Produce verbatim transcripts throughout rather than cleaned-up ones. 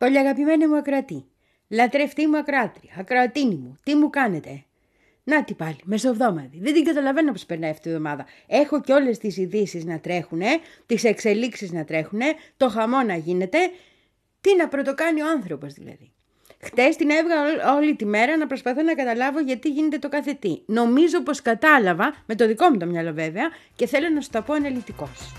Πολύ αγαπημένη μου ακροατή, λατρευτή μου ακροάτρια, ακροατίνη μου, τι μου κάνετε? Να τι πάλι, μεσοβδόμαδη. Δεν την καταλαβαίνω πώς περνάει αυτή η εβδομάδα. Έχω και όλες τις ειδήσεις να τρέχουνε, τις εξελίξεις να τρέχουνε, το χαμό να γίνεται. Τι να πρωτοκάνει ο άνθρωπος δηλαδή. Χτες την έβγα όλη τη μέρα να προσπαθώ να καταλάβω γιατί γίνεται το κάθε τι. Νομίζω πως κατάλαβα, με το δικό μου το μυαλό βέβαια, και θέλω να σου τα πω αναλυτικώς.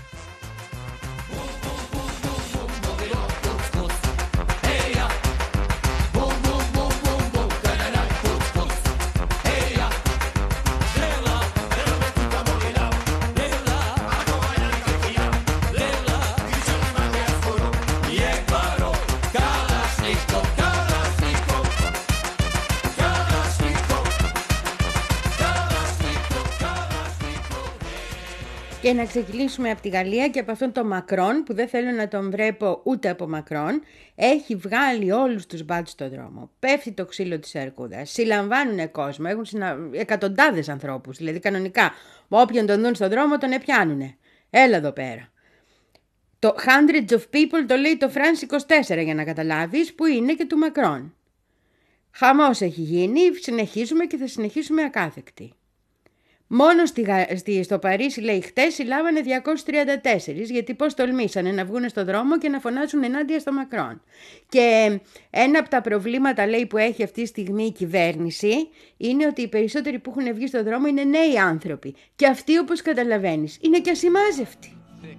Και να ξεκινήσουμε από τη Γαλλία και από αυτόν τον Μακρόν, που δεν θέλω να τον βλέπω ούτε από Μακρόν, έχει βγάλει όλους τους μπάτσους στον δρόμο. Πέφτει το ξύλο της αρκούδας, συλλαμβάνουν κόσμο, έχουν συνα... εκατοντάδες ανθρώπους, δηλαδή κανονικά. Όποιον τον δουν στον δρόμο τον επιάνουνε. Έλα εδώ πέρα. Το hundreds of people το λέει το France είκοσι τέσσερα για να καταλάβεις, που είναι και του Μακρόν. Χαμός έχει γίνει, συνεχίζουμε και θα συνεχίσουμε ακάθεκτοι. Μόνο στη, στη, στο Παρίσι, λέει, χτες συλλάβανε διακόσιους τριάντα τέσσερα, γιατί πώς τολμήσανε να βγουν στον δρόμο και να φωνάζουν ενάντια στο Μακρόν. Και ένα από τα προβλήματα, λέει, που έχει αυτή τη στιγμή η κυβέρνηση είναι ότι οι περισσότεροι που έχουν βγει στον δρόμο είναι νέοι άνθρωποι. Και αυτοί, όπως καταλαβαίνεις, είναι και ασημάζευτοι.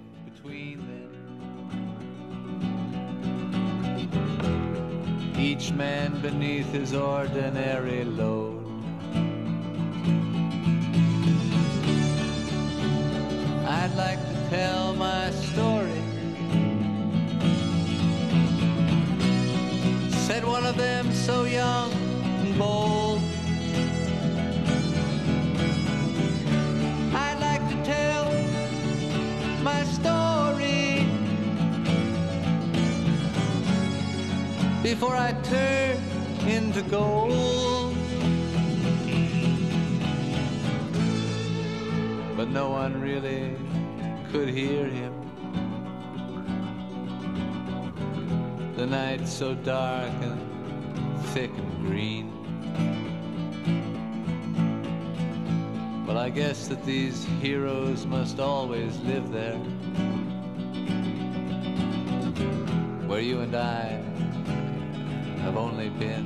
Each man beneath his ordinary load. I'd like to tell my story, said one of them so young and bold. I'd like to tell my story before I turn into gold. But no one really could hear him. The night's so dark and thick and green. Well, I guess that these heroes must always live there, where you and I have only been.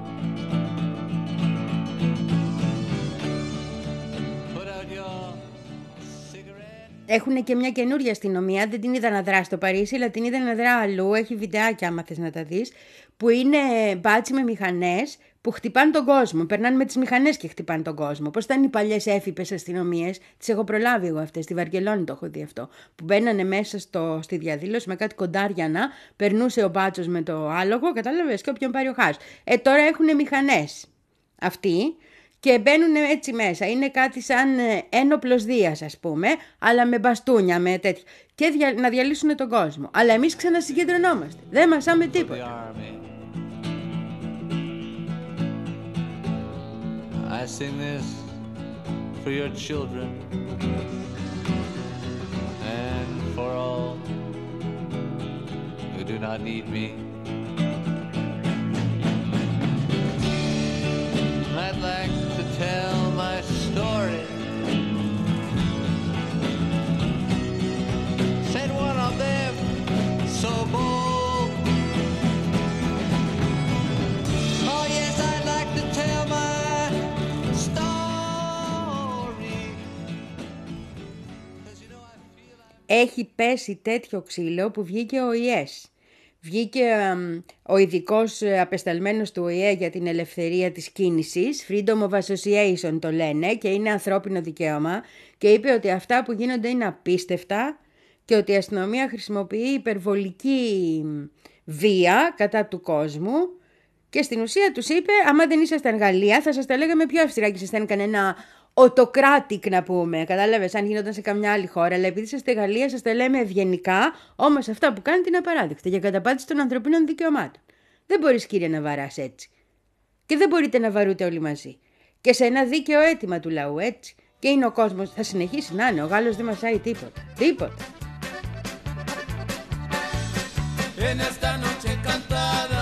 Έχουν και μια καινούργια αστυνομία, δεν την είδα να δράσει στο Παρίσι, αλλά την είδα να δρά αλλού, έχει βιντεάκια άμα θες να τα δεις, που είναι μπάτσι με μηχανές που χτυπάνε τον κόσμο, περνάνε με τις μηχανές και χτυπάνε τον κόσμο. Πώς ήταν οι παλιές έφυπες αστυνομίες, τις έχω προλάβει εγώ αυτές, στη Βαρκελόνη το έχω δει αυτό, που μπαίνανε μέσα στο, στη διαδήλωση με κάτι κοντάριανα, περνούσε ο μπάτσος με το άλογο, κατάλαβες, και όποιον πάρει ο χάς. Ε, τώρα έχουν μηχανές αυτοί. Και μπαίνουν έτσι μέσα. Είναι κάτι σαν ένοπλος Δίας, ας πούμε, αλλά με μπαστούνια, με τέτοια. Και δια, να διαλύσουν τον κόσμο. Αλλά εμείς ξανασυγκεντρωνόμαστε. Δεν μασάμε τίποτα. I sing this for your children and for all who do not need me. I'd like to tell my story, said one of them so bold. Oh yes, I'd like to tell my story. You know, I feel like... Έχει πέσει τέτοιο ξύλο που βγήκε ο ι ες. Βγήκε ο ειδικός απεσταλμένος του Ο Η Ε για την ελευθερία της κίνησης, Freedom of Association το λένε, και είναι ανθρώπινο δικαίωμα, και είπε ότι αυτά που γίνονται είναι απίστευτα και ότι η αστυνομία χρησιμοποιεί υπερβολική βία κατά του κόσμου, και στην ουσία τους είπε, άμα δεν ήσασταν Γαλλία θα σας τα λέγαμε πιο αυστηρά και ήσασταν κανένα οτοκράτικ να πούμε, κατάλαβες, αν γινόταν σε καμιά άλλη χώρα, αλλά επειδή είστε Γαλλία σας τα λέμε ευγενικά, όμως αυτά που κάνετε είναι απαράδεκτα για καταπάτηση των ανθρωπίνων δικαιωμάτων. Δεν μπορείς, κύριε, να βαράς έτσι. Και δεν μπορείτε να βαρούτε όλοι μαζί. Και σε ένα δίκαιο αίτημα του λαού, έτσι. Και είναι ο κόσμος, θα συνεχίσει να είναι, ο Γάλλος δεν μασάει τίποτα. Τίποτα. En esta noche cantada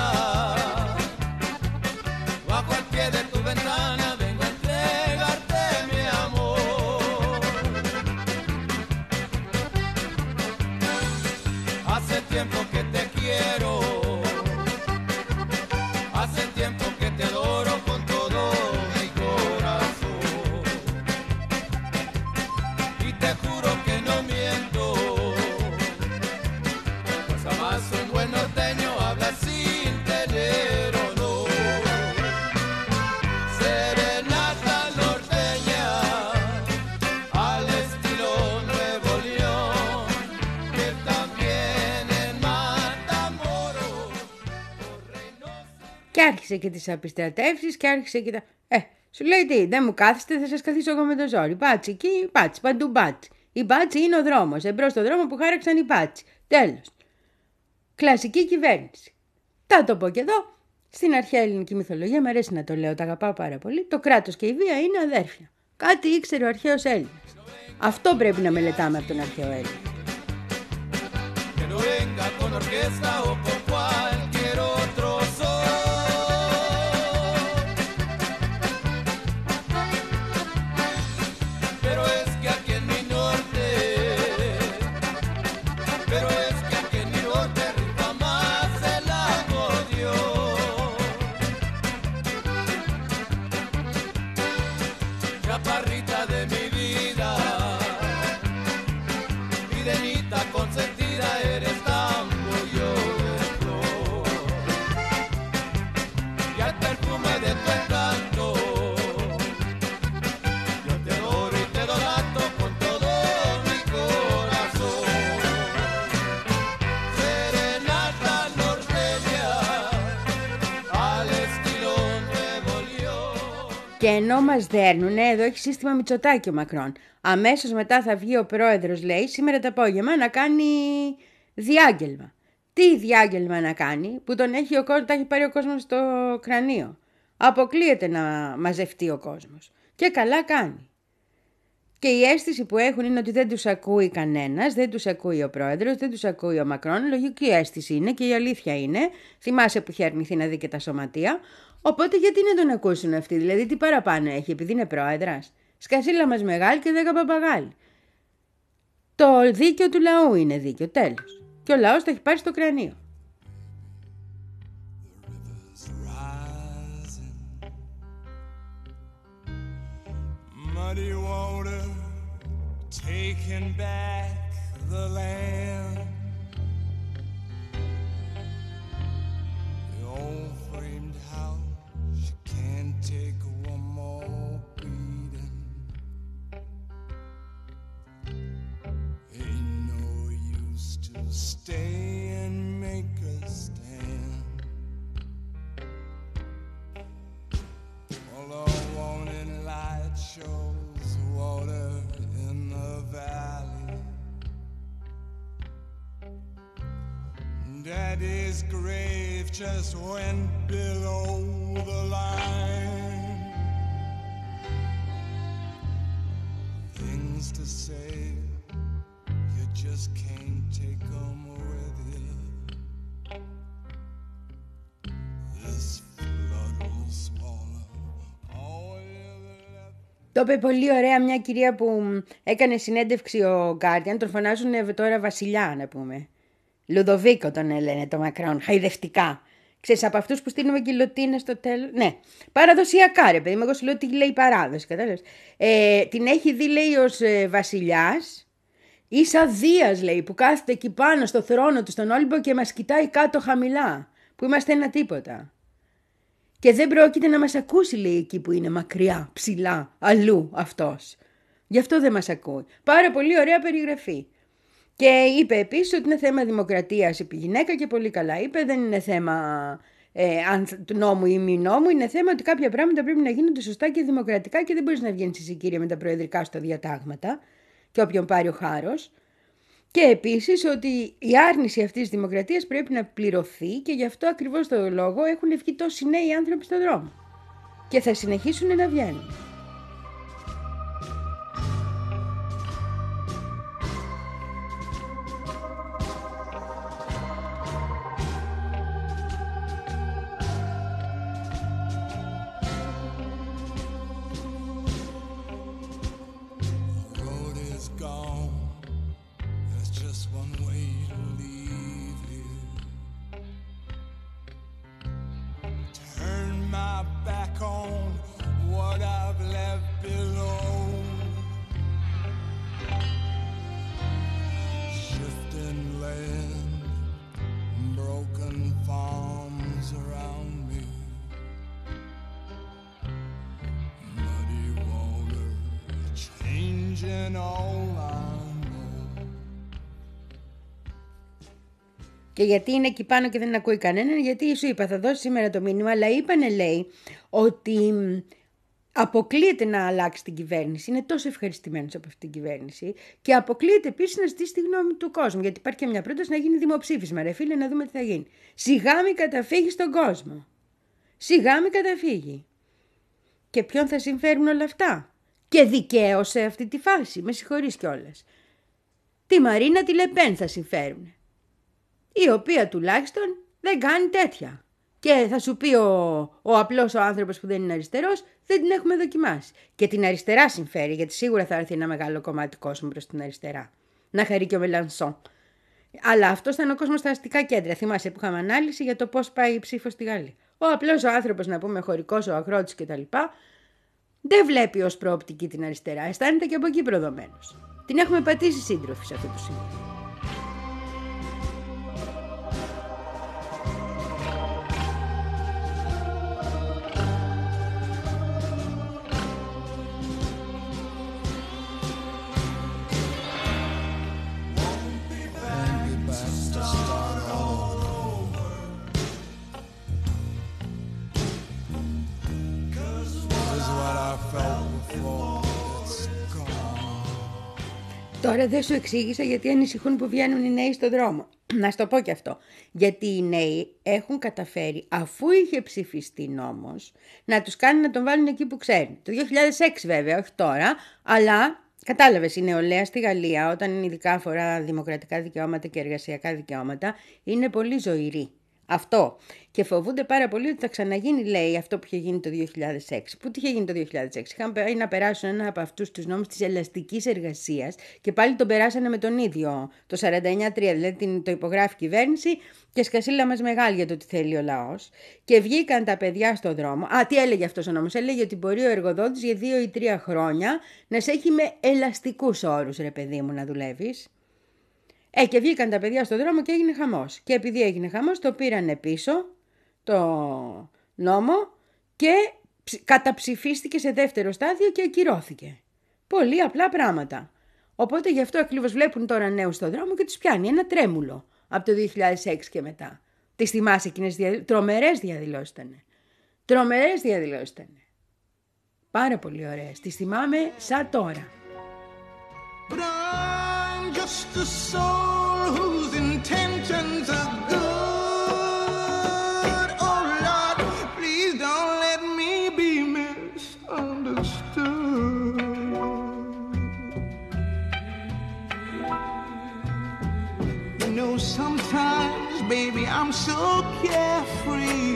Και άρχισε και τις απιστρατεύσεις και άρχισε και τα... Ε, σου λέει τι, δεν μου κάθεστε, θα σας καθίσω εγώ με το ζόρι. Μπάτσι εκεί, μπάτσι, παντού μπάτσι. Η μπάτσι είναι ο δρόμος, εμπρός στο δρόμο που χάραξαν οι μπάτσι. Τέλος. Κλασική κυβέρνηση. Θα το πω και εδώ, στην αρχαία ελληνική μυθολογία, μου αρέσει να το λέω, τα αγαπάω πάρα πολύ, το κράτος και η βία είναι αδέρφια. Κάτι ήξερε ο αρχαίος Έλληνας. Αυτό πρέπει να μελετάμε από τον αρχαίο Έλληνα. Και ενώ μας δέρνουνε, εδώ έχει σύστημα Μητσοτάκη ο Μακρόν. Αμέσως μετά θα βγει ο πρόεδρος, λέει, σήμερα το απόγευμα να κάνει διάγγελμα. Τι διάγγελμα να κάνει, που τον έχει, ο κόσμος, τα έχει πάρει ο κόσμος στο κρανίο. Αποκλείεται να μαζευτεί ο κόσμος. Και καλά κάνει. Και η αίσθηση που έχουν είναι ότι δεν τους ακούει κανένας, δεν τους ακούει ο πρόεδρος, δεν τους ακούει ο Μακρόν. Λογική αίσθηση είναι και η αλήθεια είναι. Θυμάσαι που είχε αρνηθεί να δει και τα σωματεία. Οπότε γιατί να τον ακούσουν αυτοί, δηλαδή τι παραπάνω έχει, επειδή είναι πρόεδρας. Σκασίλα μας μεγάλη και δέκα παπαγάλη. Το δίκαιο του λαού είναι δίκαιο, τέλος. Και ο λαός τα έχει πάρει στο κρανίο. Muddy water taking back the land. The old framed house, you can't take one more beating. Ain't no use to stay and make a stand. All I want in light shows water in the valley. Daddy's grave just went below the line. Things to say, you just can't take them with you. This flood will swallow all you left. Το είπε πολύ ωραία μια κυρία που έκανε συνέντευξη ο Guardian, τον φωνάζουν τώρα βασιλιά να πούμε. Λουδοβίκο τον λένε το Μακρόν, χαϊδευτικά. Ξέρεις, από αυτούς που στείλουμε κιλοτίνα στο τέλος. Ναι, παραδοσιακά ρε παιδί μου, εγώ σου λέω τι λέει η παράδοση, κατάλαβες. Ε, την έχει δει, λέει, ως ε, βασιλιάς, ίσα Δίας, λέει, που κάθεται εκεί πάνω στο θρόνο του στον Όλυμπο και μας κοιτάει κάτω χαμηλά, που είμαστε ένα τίποτα. Και δεν πρόκειται να μας ακούσει, λέει, εκεί που είναι μακριά, ψηλά, αλλού αυτός. Γι' αυτό δεν μας ακούει. Πάρα πολύ ωραία περιγραφή. Και είπε επίσης ότι είναι θέμα δημοκρατίας επί γυναίκα και πολύ καλά. Είπε δεν είναι θέμα ε, νόμου ή μη νόμου, είναι θέμα ότι κάποια πράγματα πρέπει να γίνονται σωστά και δημοκρατικά και δεν μπορείς να βγαίνεις εσύ κύριε με τα προεδρικά στο διατάγματα και όποιον πάρει ο χάρος. Και επίσης ότι η άρνηση αυτής της δημοκρατίας πρέπει να πληρωθεί και γι' αυτό ακριβώς το λόγο έχουν βγει τόσοι νέοι άνθρωποι στον δρόμο και θα συνεχίσουν να βγαίνουν. Και γιατί είναι εκεί πάνω και δεν ακούει κανέναν, γιατί σου είπα, θα δώσει σήμερα το μήνυμα, αλλά είπανε, λέει, ότι αποκλείεται να αλλάξει την κυβέρνηση. Είναι τόσο ευχαριστημένος από αυτή την κυβέρνηση. Και αποκλείεται επίσης να ζητήσει τη γνώμη του κόσμου. Γιατί υπάρχει και μια πρόταση να γίνει δημοψήφισμα. Ρε φίλε, να δούμε τι θα γίνει. Σιγά μη καταφύγει στον κόσμο. Σιγά μη καταφύγει. Και ποιον θα συμφέρουν όλα αυτά. Και δικαίως σε αυτή τη φάση. Με συγχωρείς κιόλας. Τη Μαρίνα τη Λεπέν θα συμφέρουν. Η οποία τουλάχιστον δεν κάνει τέτοια. Και θα σου πει ο, ο απλός ο άνθρωπος που δεν είναι αριστερός, δεν την έχουμε δοκιμάσει. Και την αριστερά συμφέρει, γιατί σίγουρα θα έρθει ένα μεγάλο κομμάτι κόσμου προς την αριστερά. Να χαρεί και ο Μελανσόν. Αλλά αυτός θα είναι ο κόσμος στα αστικά κέντρα. Θυμάσαι που είχαμε ανάλυση για το πώς πάει η ψήφος στη Γαλλία. Ο απλός ο άνθρωπος, να πούμε χωρικός, ο αγρότης κτλ., δεν βλέπει ως προοπτική την αριστερά. Αισθάνεται και από εκεί προδομένος. Την έχουμε πατήσει σύντροφοι σε αυτό το σημείο. Τώρα δεν σου εξήγησα γιατί ανησυχούν που βγαίνουν οι νέοι στον δρόμο. Να σου το πω και αυτό. Γιατί οι νέοι έχουν καταφέρει, αφού είχε ψηφιστεί νόμος, να τους κάνουν να τον βάλουν εκεί που ξέρουν. Το δύο χιλιάδες έξι βέβαια, όχι τώρα, αλλά κατάλαβες, η νεολαία στη Γαλλία, όταν ειδικά αφορά δημοκρατικά δικαιώματα και εργασιακά δικαιώματα, είναι πολύ ζωηρή. Αυτό. Και φοβούνται πάρα πολύ ότι θα ξαναγίνει, λέει, αυτό που είχε γίνει το δύο χιλιάδες έξι. Πού τι είχε γίνει το δύο χιλιάδες έξι? Είχαν πάει να περάσουν ένα από αυτούς τους νόμους της ελαστικής εργασίας και πάλι τον περάσανε με τον ίδιο, το σαράντα εννιά τρία, δηλαδή το υπογράφει η κυβέρνηση και σκασίλα μας μεγάλη για το τι θέλει ο λαός. Και βγήκαν τα παιδιά στον δρόμο. Α, τι έλεγε αυτός ο νόμος? Έλεγε ότι μπορεί ο εργοδότης για δύο ή τρία χρόνια να σε έχει με ελαστικούς όρους, ρε παιδί μου, να δουλεύεις. Ε, και βγήκαν τα παιδιά στον δρόμο και έγινε χαμός. Και επειδή έγινε χαμός, το πήρανε πίσω το νόμο και καταψηφίστηκε σε δεύτερο στάδιο και ακυρώθηκε. Πολύ απλά πράγματα. Οπότε γι' αυτό ακριβώς βλέπουν τώρα νέους στον δρόμο και τους πιάνει ένα τρέμουλο από το δύο χιλιάδες έξι και μετά. Τις θυμάσαι εκείνες διαδηλώσεις? Τρομερές διαδηλώσεις ήτανε. Τρομερές διαδηλώσεις ήτανε. Πάρα πολύ ωραίες. Τις θυμάμαι σαν τώρα. Just a soul whose intentions are good. Oh Lord, please don't let me be misunderstood. You know, sometimes, baby, I'm so carefree,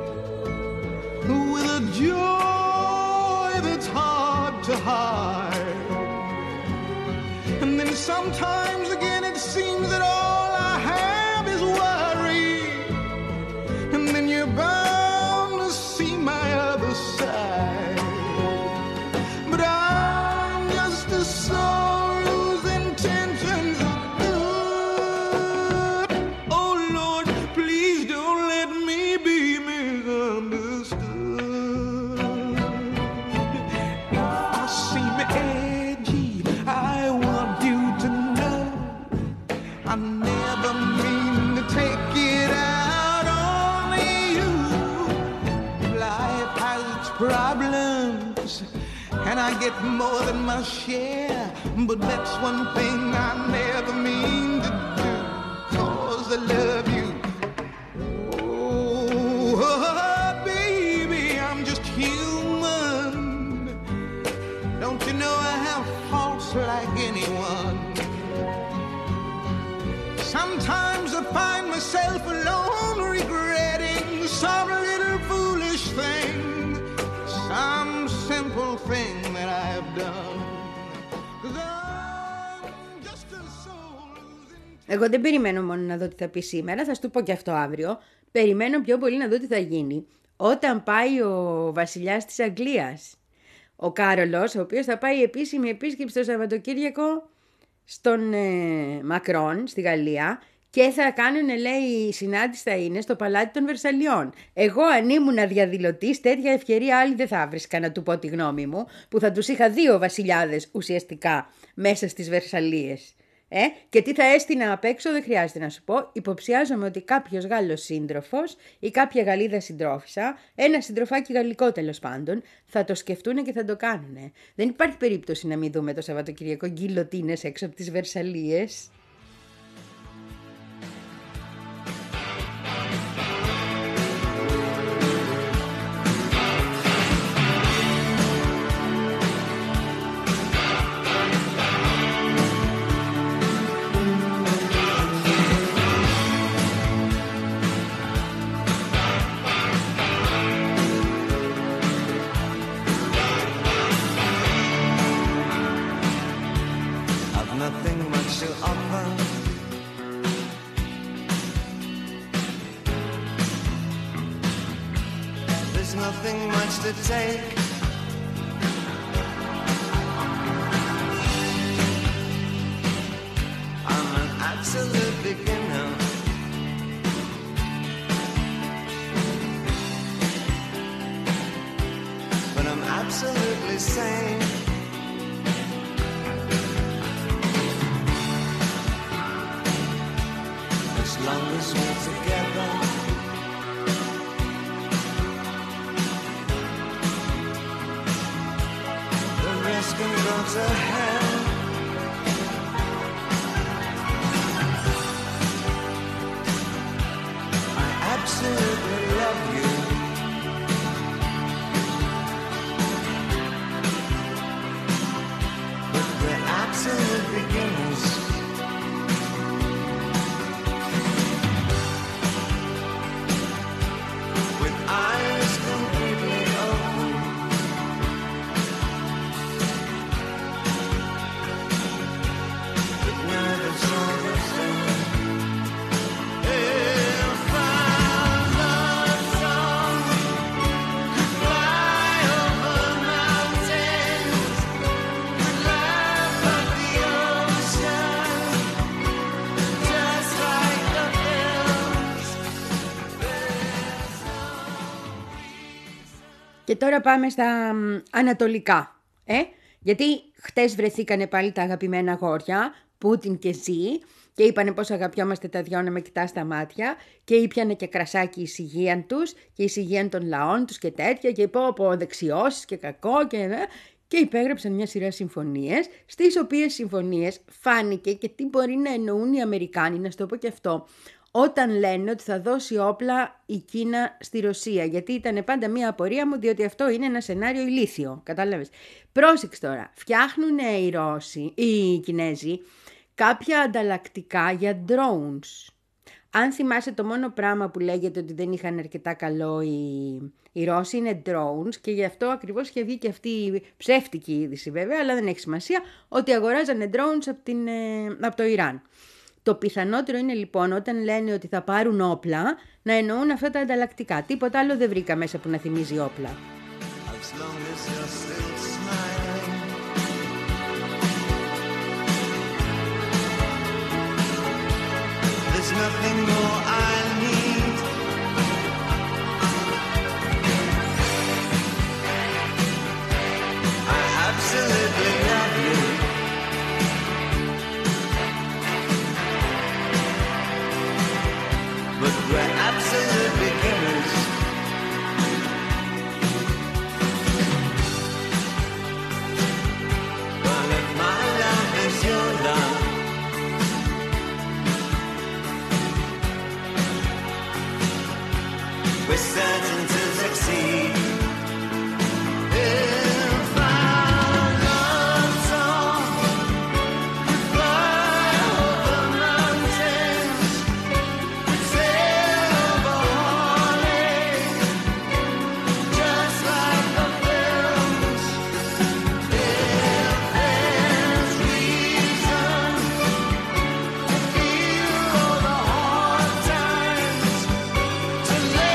with a joy that's hard to hide. And then sometimes again it seems that all I have is worry. And then you're bound to see my other side. But I'm just a soul whose intentions are good. Oh Lord, please don't let me be misunderstood. I seem edgy, I I never mean to take it out on you. Life has its problems, and I get more than my share. But that's one thing I never mean to do, 'cause I love you. Oh, baby, I'm just human. Don't you know I have faults like anyone? Sometimes I find myself alone regretting some little foolish thing, some simple thing that I've done. Just a soul. Εγώ δεν περιμένω μόνο να δω τι θα πει σήμερα, θα σου το πω και αυτό αύριο. Περιμένω πιο πολύ να δω τι θα γίνει όταν πάει ο βασιλιάς της Αγγλίας, ο Κάρολος, ο οποίος θα πάει επίσημη επίσκεψη το Σαββατοκύριακο στον ε, Μακρόν στη Γαλλία και θα κάνουν, λέει, η συνάντηση θα είναι στο Παλάτι των Βερσαλιών. Εγώ αν ήμουν διαδηλωτής, τέτοια ευκαιρία άλλη δεν θα βρίσκα να του πω τη γνώμη μου, που θα τους είχα δύο βασιλιάδες ουσιαστικά μέσα στις Βερσαλίες. Ε, και τι θα έστεινα απ' έξω δεν χρειάζεται να σου πω. Υποψιάζομαι ότι κάποιος Γάλλος σύντροφος ή κάποια Γαλλίδα συντρόφισσα, ένα συντροφάκι γαλλικό τέλος πάντων, θα το σκεφτούν και θα το κάνουν. Δεν υπάρχει περίπτωση να μην δούμε το Σαββατοκυριακό γκιλοτίνες έξω από τις Βερσαλίες. Nothing much to take. I'm an absolute beginner. But I'm absolutely sane. As long as we're together. Can go to hell. I absolutely love you. But we're absolute beginners. With eyes completely open. Και τώρα πάμε στα μ, ανατολικά, ε? γιατί χτες βρεθήκανε πάλι τα αγαπημένα αγόρια, Πούτιν και Ζι, και είπανε πως αγαπιόμαστε τα δυο να με κοιτά στα μάτια και ήπιανε και κρασάκι η ησυχία τους και η ησυχία των λαών τους και τέτοια και πω από δεξιώσεις και κακό και... και υπέγραψαν μια σειρά συμφωνίες, στις οποίες συμφωνίες φάνηκε και τι μπορεί να εννοούν οι Αμερικάνοι, να σου το πω και αυτό, όταν λένε ότι θα δώσει όπλα η Κίνα στη Ρωσία, γιατί ήταν πάντα μια απορία μου, διότι αυτό είναι ένα σενάριο ηλίθιο, κατάλαβες. Πρόσεξε τώρα, φτιάχνουν οι Ρώσοι, οι Κινέζοι, κάποια ανταλλακτικά για drones. Αν θυμάσαι, το μόνο πράγμα που λέγεται ότι δεν είχαν αρκετά καλό οι, οι Ρώσοι είναι drones, και γι' αυτό ακριβώς είχε βγει και αυτή η ψεύτικη είδηση βέβαια, αλλά δεν έχει σημασία, ότι αγοράζανε drones από, την, από το Ιράν. Το πιθανότερο είναι λοιπόν όταν λένε ότι θα πάρουν όπλα να εννοούν αυτά τα ανταλλακτικά. Τίποτα άλλο δεν βρήκα μέσα που να θυμίζει όπλα. Nothing more I need. I absolutely love you. But we're absolute beginners. But if my love is your love, we're certain to succeed. If our love song could fly over mountains, could sail over heartache, just like the films. If there's reason to feel all the hard times, to lay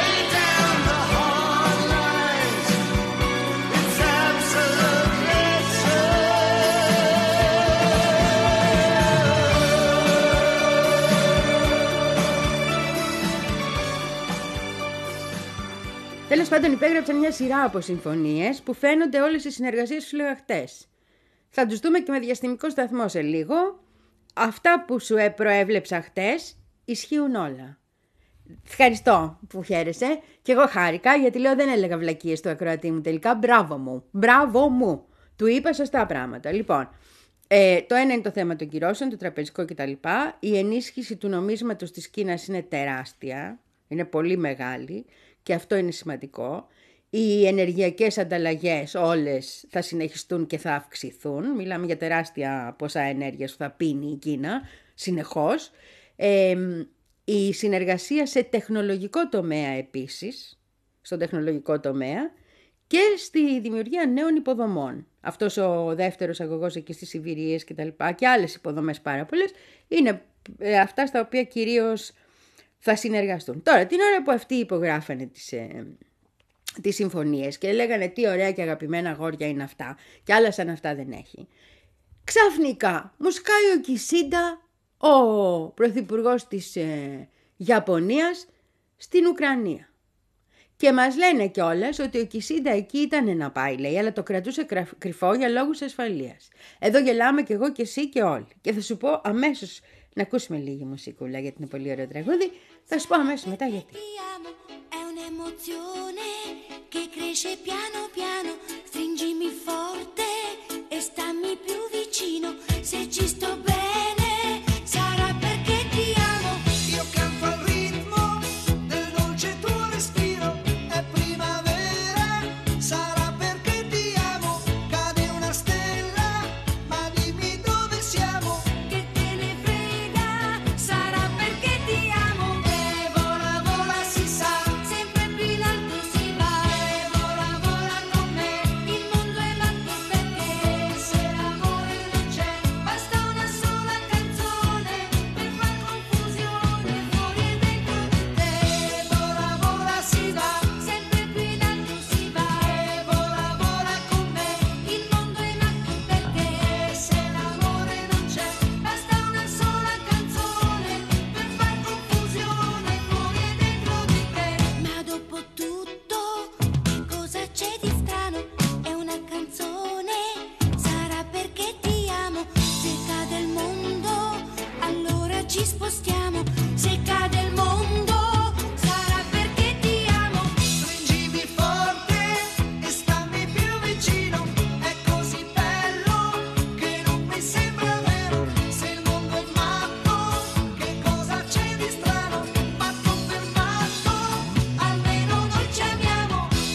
Τέλος πάντων, υπέγραψαν μια σειρά από συμφωνίες που φαίνονται όλες οι συνεργασίες που λέγα χτες. Θα τους δούμε και με διαστημικό σταθμό σε λίγο, αυτά που σου προέβλεψα χτες ισχύουν όλα. Ευχαριστώ που χαίρεσαι και εγώ χάρηκα γιατί λέω δεν έλεγα βλακίες στο ακροατή μου τελικά. Μπράβο μου, μπράβο μου. Του είπα σωστά πράγματα. Λοιπόν, ε, το ένα είναι το θέμα των κυρώσεων, το τραπεζικό κτλ. Η ενίσχυση του νομίσματος της Κίνας είναι τεράστια, είναι πολύ μεγάλη και αυτό είναι σημαντικό. Οι ενεργειακές ανταλλαγές όλες θα συνεχιστούν και θα αυξηθούν. Μιλάμε για τεράστια ποσά ενέργειας που θα πίνει η Κίνα συνεχώς. Ε, η συνεργασία σε τεχνολογικό τομέα επίσης, στον τεχνολογικό τομέα και στη δημιουργία νέων υποδομών. Αυτός ο δεύτερος αγωγός εκεί στις Σιβηρίες και τα λοιπά και άλλες υποδομές πάρα πολλές είναι αυτά στα οποία κυρίως θα συνεργαστούν. Τώρα, την ώρα που αυτοί υπογράφανε τις... Ε, τις συμφωνίες και λέγανε τι ωραία και αγαπημένα αγόρια είναι αυτά και άλλα σαν αυτά δεν έχει. Ξαφνικά μου σκάει ο Κισίντα, ο πρωθυπουργός της ε, Ιαπωνίας, στην Ουκρανία. Και μας λένε κιόλας ότι ο Κισίντα εκεί ήταν να πάει, λέει, αλλά το κρατούσε κρυφό για λόγους ασφαλείας. Εδώ γελάμε κι εγώ κι εσύ και όλοι. Και θα σου πω αμέσως, να ακούσουμε λίγη μουσικούλα γιατί είναι πολύ ωραίο τραγούδι, θα σου πω αμέσως μετά γιατί. È un'emozione che cresce piano piano, stringimi forte e stammi più vicino, se ci sto bene sarà perché ti amo. Io canto al ritmo del dolce tuo respiro, è primavera, sarà perché ti amo, cade una stella, ma dimmi dove siamo. Che te ne frega, sarà perché ti amo. E vola, vola, si sa, Sempre più in alto si va, e vola, vola con me. il mondo è matto perché se l'amore non c'è, basta una sola canzone per far confusione fuori e dentro di te. E vola, vola, si va, Sempre più in alto si va, e vola, vola con me. il mondo è matto perché se l'amore non c'è, basta una sola canzone per far confusione fuori e dentro di te. Ma dopo tutto, che cosa c'è di strano? È una canzone, sarà perché ti amo. Se cade il mondo, allora ci spostiamo. Se cade il mondo, sarà perché ti amo. Stringimi forte e stammi più vicino, è così bello che non mi sembra vero. Se il mondo è matto, che cosa c'è di strano? Matto per matto, almeno noi ci amiamo.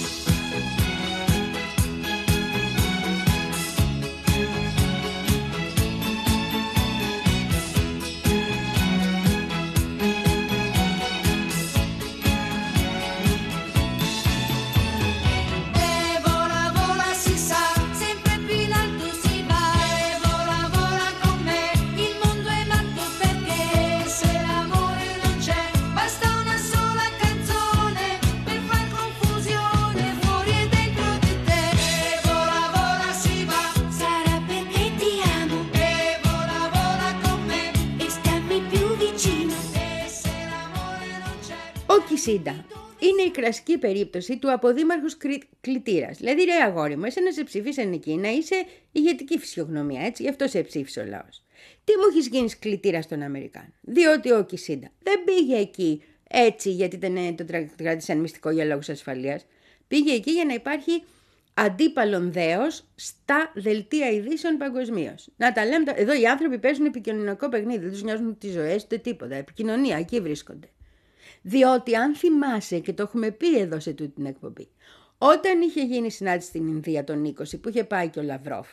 E vola, vola, si sa, Sempre più in alto si va, e vola, vola con me. il mondo è matto perché se l'amore non c'è, basta una sola canzone per far confusione fuori e dentro di te. E vola, vola, si va, Sarà perché ti amo e vola, vola con me. e stammi più vicino. E se l'amore non c'è. Ο Κισίντα είναι η κλασική περίπτωση του αποδήμαρχου κλητήρας. Δηλαδή, ρε αγόρι μου, εσένα σε ψήφισαν εκεί να είσαι ηγετική φυσιογνωμία, έτσι, γι' αυτό σε ψήφισε ο λαός. Τι μου έχεις γίνει κλητήρας των Αμερικάνων? Διότι ο Κισίντα δεν πήγε εκεί έτσι γιατί δεν το κράτησαν μυστικό για λόγους ασφαλείας. Πήγε εκεί για να υπάρχει αντίπαλον δέος στα δελτία ειδήσεων παγκοσμίως. Να τα λέμε, εδώ οι άνθρωποι παίζουν επικοινωνιακό παιχνίδι, δεν τους νοιάζουν τις ζωές ούτε τίποτα. Επικοινωνία, εκεί βρίσκονται. Διότι αν θυμάσαι, και το έχουμε πει εδώ σε τούτη την εκπομπή, όταν είχε γίνει συνάντηση στην Ινδία τον είκοσι που είχε πάει και ο Λαυρόφ,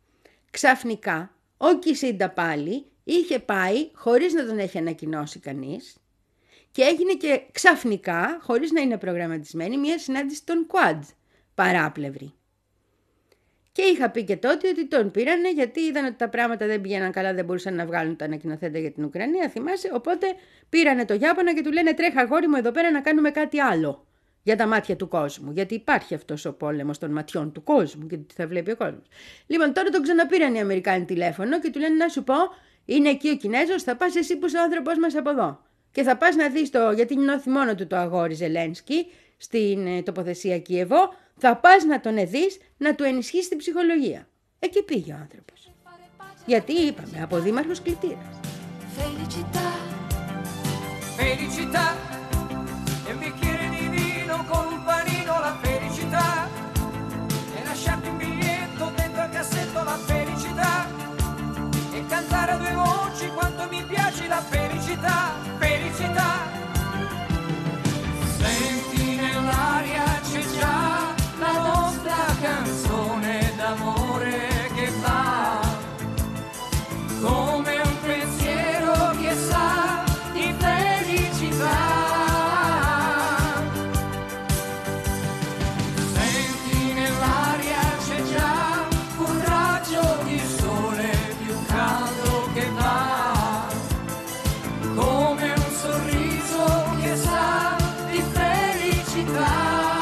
ξαφνικά ο Κισίντα πάλι είχε πάει χωρίς να τον έχει ανακοινώσει κανείς και έγινε και ξαφνικά, χωρίς να είναι προγραμματισμένη, μια συνάντηση των Quad, παράπλευρη. Και είχα πει και τότε ότι τον πήρανε γιατί είδαν ότι τα πράγματα δεν πήγαιναν καλά, δεν μπορούσαν να βγάλουν τα ανακοινοθέντα για την Ουκρανία, θυμάσαι. Οπότε πήρανε το Ιάπωνα και του λένε τρέχα αγόρι μου εδώ πέρα να κάνουμε κάτι άλλο για τα μάτια του κόσμου. Γιατί υπάρχει αυτός ο πόλεμος των ματιών του κόσμου και τι θα βλέπει ο κόσμος. Λοιπόν, τώρα τον ξαναπήραν οι Αμερικάνοι τηλέφωνο και του λένε να σου πω, είναι εκεί ο Κινέζος, θα πας εσύ που είσαι ο άνθρωπός μας από εδώ. Και θα πας να δεις το, γιατί νιώθει μόνο του το αγόρι Ζελένσκι στην ε, τοποθεσία Κιεβό, θα πας να τον δεις, να του ενισχύσει την ψυχολογία. Εκεί πήγε ο άνθρωπος. Γιατί είπαμε, από δήμαρχος κλητήρας. Felicità, Felicità, e un bicchiere di vino con un panino, la felicità, e lasciarti un biglietto dentro al cassetto, la felicità, e cantare a due voci quanto mi piace la felicità, felicità. Senti nell'aria c'è già la nostra canzone d'amore che va come un pensiero che sa di felicità. Senti nell'aria c'è già un raggio di sole più caldo che va come un sorriso che sa di felicità.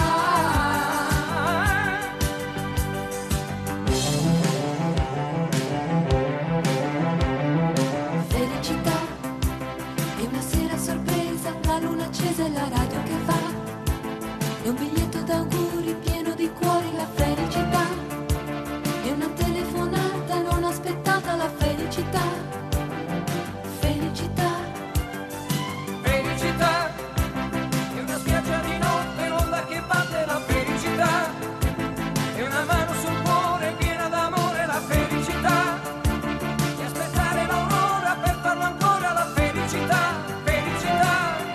felicità, è una sera a sorpresa, la luna accesa e la radio che va, è un biglietto d'auguri pieno di cuori, la felicità, è una telefonata non aspettata, la felicità, felicità, Felicità, è una spiaggia di notte, l'onda che batte, la felicità, è una mano sul cuore piena d'amore, la felicità, di aspettare l'aurora per farlo ancora, la felicità, felicità.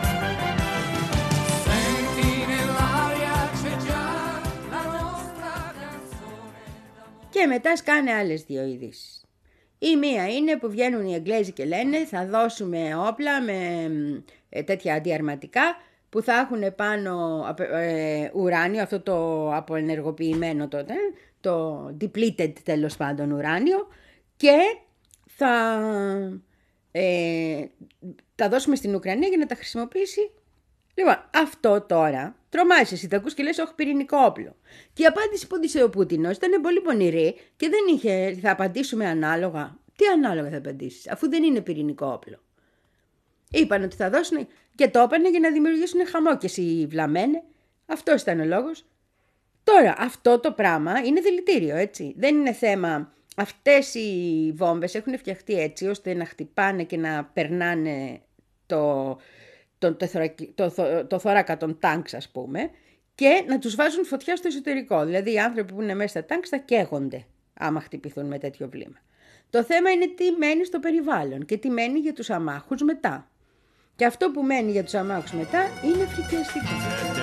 Senti nell'aria c'è già la nostra canzone d'amore. Και μετά σκάνε άλλες δύο ειδήσεις. Η μία είναι που βγαίνουν οι Εγγλέζοι και λένε θα δώσουμε όπλα με ε, τέτοια αντιαρματικά που θα έχουν πάνω ε, ουράνιο, αυτό το αποενεργοποιημένο τότε, το depleted τέλος πάντων ουράνιο, και θα ε, τα δώσουμε στην Ουκρανία για να τα χρησιμοποιήσει. Λοιπόν, αυτό τώρα τρομάζει εσύ, τα ακούς και λες όχι πυρηνικό όπλο. Και η απάντηση που έδωσε ο Πούτινος ήταν πολύ πονηρή και δεν είχε θα απαντήσουμε ανάλογα. Τι ανάλογα θα απαντήσεις, αφού δεν είναι πυρηνικό όπλο. Είπαν ότι θα δώσουν και το έπαιρνε για να δημιουργήσουν χαμό και εσύ βλαμένε. Αυτό ήταν ο λόγος. Τώρα, αυτό το πράγμα είναι δηλητήριο, έτσι. Δεν είναι θέμα. Αυτές οι βόμβες έχουν φτιαχτεί έτσι ώστε να χτυπάνε και να περνάνε το, το, το, το, το, το θώρακα των τάγκς, ας πούμε, και να τους βάζουν φωτιά στο εσωτερικό. Δηλαδή οι άνθρωποι που είναι μέσα στα τάγκς θα καίγονται άμα χτυπηθούν με τέτοιο βλήμα. Το θέμα είναι τι μένει στο περιβάλλον και τι μένει για τους αμάχους μετά. Και αυτό που μένει για τους αμάχους μετά είναι φρικιαστικό.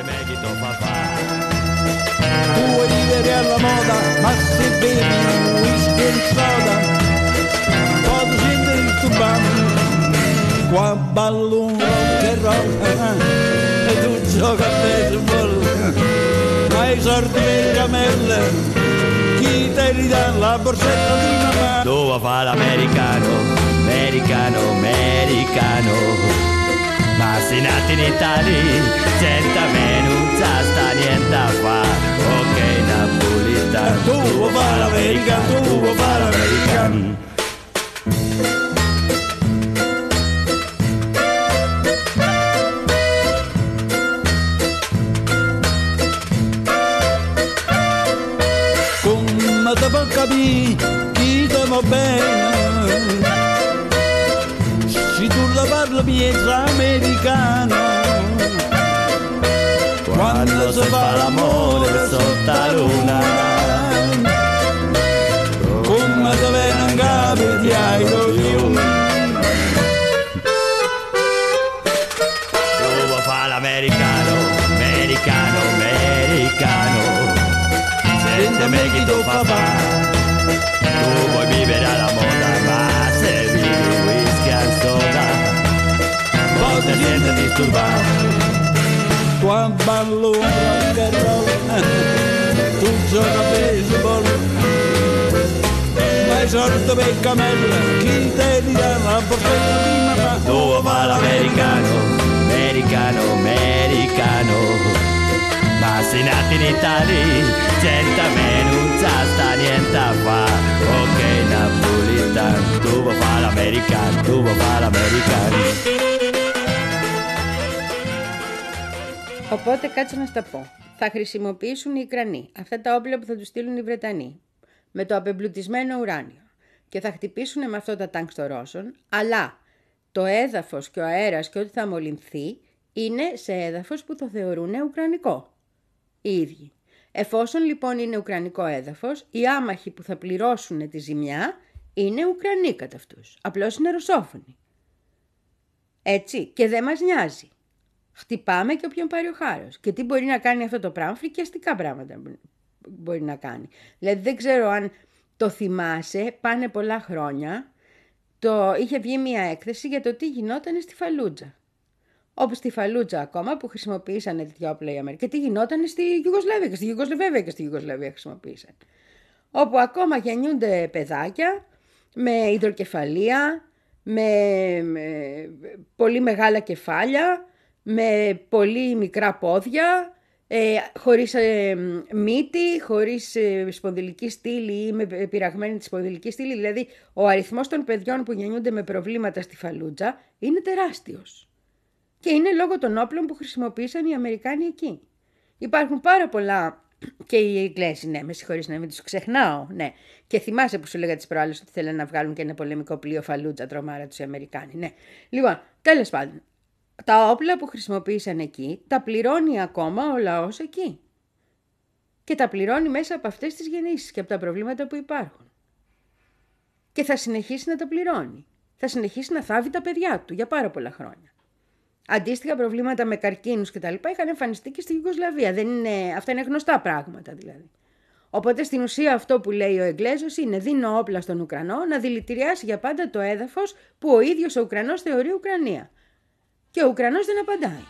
Tu vuoi vivere alla moda, ma se bevi whisky e soda, poi ti senti disturbato. Qua ballo un rock and roll e tu gioca a baseball, ma i sordi per camelle, chi te li dà la borsetta di mamma? Tu vuoi fare l'americano, americano, americano, ma se nati in Italia, certamente non sa sta niente a fare, ok napolitano. Tu vuoi fare l'americano, tu vuoi fare l'americano. Come ti può capire chi ti va bene? Se tu la parli miezza americano, quando si fa l'amore sotto la luna, come ti viene in capo ti hai io. Tu vuoi fare l'americano, americano, americano, sentimi chi tu fa fare. Tu vuoi vivere alla moda, ma se vivi whisky e soda, poi ti senti disturbato. Qua ballo un rock and roll, tu gioca a baseball, ma i sordi per camella, chi te li dà la borsetta di mamma? Tu vuoi fare l'americano, americano, americano, ma se nati in Italia, certamente non sa sta niente a fare, ok napolitano. Tu vuoi fare l'americano, tu vuoi fare l'americano. Οπότε κάτσε να στα πω. Θα χρησιμοποιήσουν οι Ουκρανοί αυτά τα όπλα που θα τους στείλουν οι Βρετανοί με το απεμπλουτισμένο ουράνιο. και θα χτυπήσουν με αυτό τα τάγκ των Ρώσων, αλλά το έδαφος και ο αέρας και ό,τι θα μολυνθεί είναι σε έδαφος που το θεωρούν ουκρανικό οι ίδιοι. Εφόσον λοιπόν είναι ουκρανικό έδαφος, οι άμαχοι που θα πληρώσουν τη ζημιά είναι Ουκρανοί κατά αυτούς. Απλώς είναι ρωσόφωνοι. Έτσι, και δεν μας νοιάζει. Χτυπάμε και όποιον πάρει ο χάρος. Και τι μπορεί να κάνει αυτό το πράγμα, φρικιαστικά πράγματα μπορεί να κάνει. Δηλαδή δεν ξέρω αν το θυμάσαι, πάνε πολλά χρόνια, το, είχε βγει μια έκθεση για το τι γινόταν στη Φαλούτζα. Όπως στη Φαλούτζα ακόμα που χρησιμοποίησαν τέτοια όπλα οι Αμερικανοί. Και τι γινόταν στη Ιουγκοσλαβία και στη Ιουγκοσλαβία και στη Ιουγκοσλαβία χρησιμοποίησαν. Όπου ακόμα γεννιούνται παιδάκια με υδροκεφαλία, με, με πολύ μεγάλα κεφάλια, με πολύ μικρά πόδια, ε, χωρίς ε, μύτη, χωρίς ε, σπονδυλική στήλη ή με πειραγμένη τη σπονδυλική στήλη. Δηλαδή ο αριθμός των παιδιών που γεννιούνται με προβλήματα στη Φαλούτζα είναι τεράστιος. Και είναι λόγω των όπλων που χρησιμοποίησαν οι Αμερικάνοι εκεί. Υπάρχουν πάρα πολλά και οι Εγγλέζοι, ναι, με συγχωρείς να μην τους ξεχνάω, ναι. Και θυμάσαι που σου λέγα τις προάλλες ότι θέλουν να βγάλουν και ένα πολεμικό πλοίο Φαλούτζα, τρομάρα τους οι Αμερικάνοι, ναι. Λοιπόν, τέλος πάντων, τα όπλα που χρησιμοποίησαν εκεί τα πληρώνει ακόμα ο λαός εκεί. Και τα πληρώνει μέσα από αυτές τις γεννήσεις και από τα προβλήματα που υπάρχουν. Και θα συνεχίσει να τα πληρώνει. Θα συνεχίσει να θάβει τα παιδιά του για πάρα πολλά χρόνια. Αντίστοιχα προβλήματα με καρκίνους και τα λοιπά είχαν εμφανιστεί και στη Ιουγκοσλαβία. Δεν είναι, αυτά είναι γνωστά πράγματα δηλαδή. Οπότε στην ουσία αυτό που λέει ο Εγγλέζος είναι δίνω όπλα στον Ουκρανό να δηλητηριάσει για πάντα το έδαφος που ο ίδιος ο Ουκρανός θεωρεί Ουκρανία. Και ο Ουκρανός δεν απαντάει.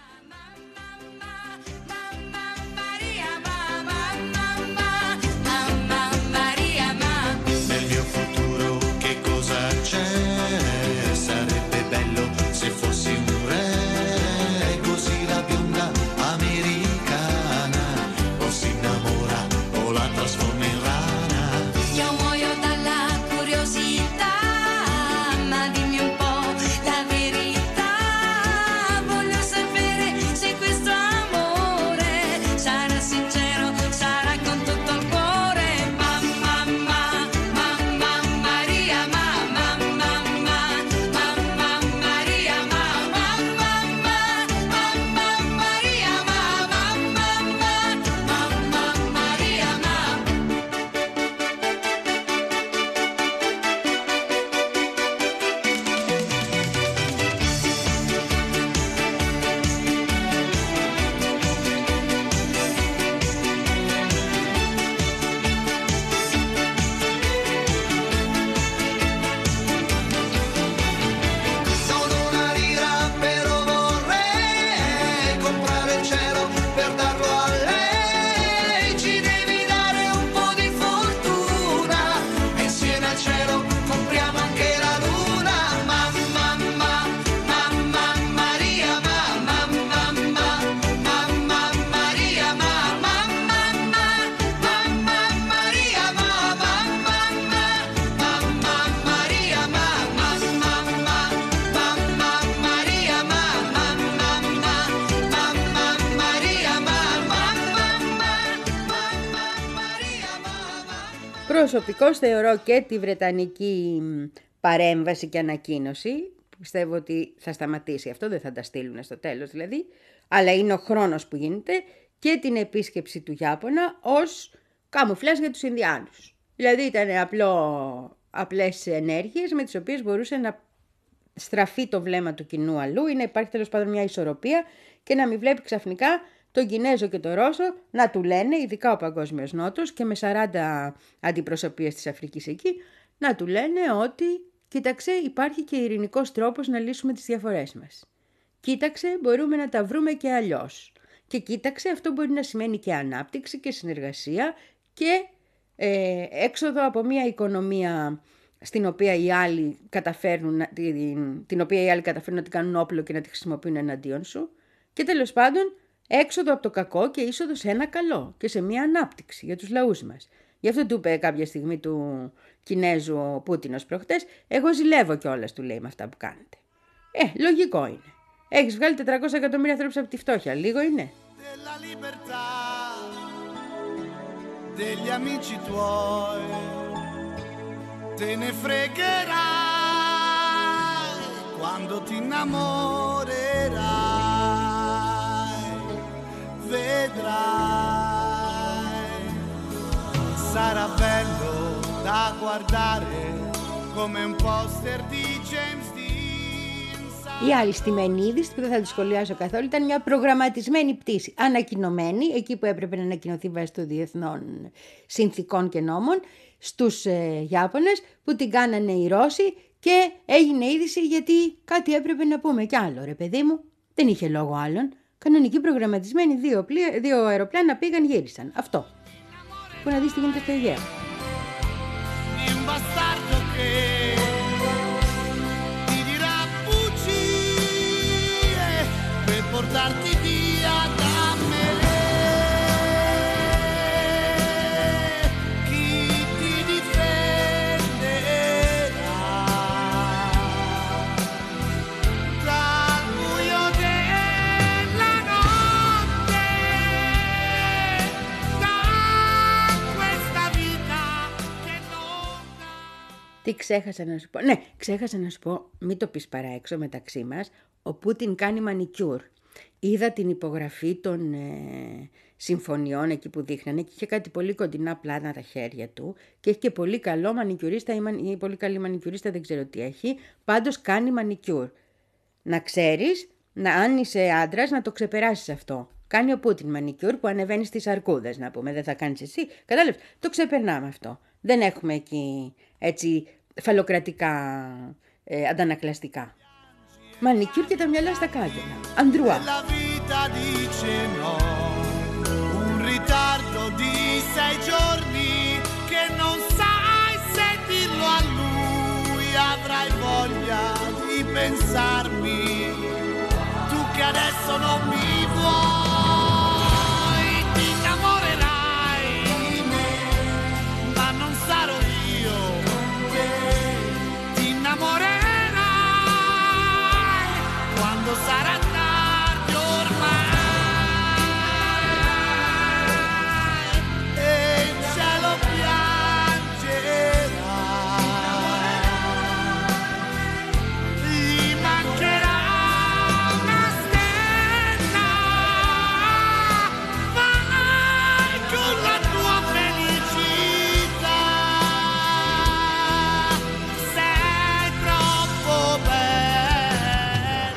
Nel mio futuro che cosa c'è? Sarebbe bello se fossi un re, così la bionda americana o si innamora o la trasforma in rana. Io muoio dalla curiosità, ma dimmi un po' la verità. Voglio sapere se questo amore sarà sincero, sarà con tutto il cuore. Mamma, mamma, mamma Maria, mamma, mamma, mamma Maria, mamma, mamma, mamma Maria, mamma, mamma Maria, mamma. Non una lira però vorrei comprare il cielo per darlo a lei. Ci devi dare un po' di fortuna e insieme al cielo compriamo anche la luna. Mamma, mamma, mamma Maria, mamma, mamma, mamma Maria, mamma, mamma, mamma Maria, mamma, mamma, mamma Maria, mamma, mamma, mamma Maria, mamma, mamma, mamma Maria, mamma, mamma Maria, mamma. Προσωπικώς θεωρώ και τη βρετανική μ, παρέμβαση και ανακοίνωση, που πιστεύω ότι θα σταματήσει αυτό, δεν θα τα στείλουν στο τέλος δηλαδή, αλλά είναι ο χρόνος που γίνεται, και την επίσκεψη του Ιάπωνα ως καμουφλάζ για τους Ινδιάνους. Δηλαδή ήταν απλό, απλές ενέργειες με τις οποίες μπορούσε να στραφεί το βλέμμα του κοινού αλλού ή να υπάρχει τέλος πάντων μια ισορροπία και να μην βλέπει ξαφνικά τον Κινέζο και τον Ρώσο να του λένε, ειδικά ο Παγκόσμιος Νότος και με σαράντα αντιπροσωπείες της Αφρικής εκεί, να του λένε ότι κοίταξε, υπάρχει και ειρηνικός τρόπος να λύσουμε τις διαφορές μας. Κοίταξε, μπορούμε να τα βρούμε και αλλιώς. Και κοίταξε, αυτό μπορεί να σημαίνει και ανάπτυξη και συνεργασία και ε, έξοδο από μια οικονομία στην οποία οι άλλοι καταφέρνουν, να- την, την οποία οι άλλοι καταφέρνουν να την κάνουν όπλο και να τη χρησιμοποιούν εναντίον σου. Και τέλος πάντων, έξοδο από το κακό και είσοδο σε ένα καλό και σε μια ανάπτυξη για τους λαούς μας. Γι' αυτό του είπε κάποια στιγμή του Κινέζου ο Πούτινος προχτές, εγώ ζηλεύω κιόλας, του λέει, με αυτά που κάνετε. Ε, λογικό είναι. Έχεις βγάλει τετρακόσια εκατομμύρια ανθρώπους από τη φτώχεια, λίγο είναι. Della libertà degli amici tuoi te ne fregherai quando ti innamorerai, vedrai, sarà bello da guardare come un poster di James Dean. Η άλλη στημένη είδηση που δεν θα τη σχολιάσω καθόλου ήταν μια προγραμματισμένη πτήση. Ανακοινωμένη, εκεί που έπρεπε να ανακοινωθεί βάσει των διεθνών συνθήκων και νόμων, στους ε, Ιάπωνες, που την κάνανε οι Ρώσοι και έγινε είδηση γιατί κάτι έπρεπε να πούμε κι άλλο. Ρε παιδί μου, δεν είχε λόγο άλλον. Κανονική προγραμματισμένη, δύο, πλοία, δύο αεροπλάνα πήγαν, γύρισαν. Αυτό. Που να δεις τι γίνεται στο Αιγαίο. Un bastardo che ti dirà bugie per portarti via da me. Chi ti difenderà dal buio della notte, da questa vita che non dà. Τι ξέχασα να σου πω. Ναι, ξέχασα να σου πω, μην το πεις παρά έξω μεταξύ μας, ο Πούτιν κάνει μανικιούρ. Είδα την υπογραφή των ε, συμφωνιών εκεί που δείχνανε και είχε κάτι πολύ κοντινά πλάνα τα χέρια του και έχει και πολύ καλό μανικιουρίστα ή, μαν, ή πολύ καλή μανικιουρίστα, δεν ξέρω τι έχει. Πάντως κάνει μανικιούρ. Να ξέρεις, να, αν είσαι άντρας, να το ξεπεράσεις αυτό. Κάνει ο Πούτιν μανικιούρ που ανεβαίνει στις αρκούδες, να πούμε, δεν θα κάνεις εσύ. Κατάλαβες, το ξεπερνάμε αυτό. Δεν έχουμε εκεί έτσι φαλοκρατικά ε, αντανακλαστικά. Μανικιούρ και τα μυαλά στα κάγκελα. Αντρουά. La vita dice no, un ritardo di sei giorni che non sai se dirlo a lui, avrai voglia di pensarmi, tu che adesso non mi vuoi, ti innamorerai di me, ma non sarò io che ti innamorerai quando sarà tardi ormai e il cielo piangerà, gli mancherà una stella, vai con la tua felicità, sei troppo bella.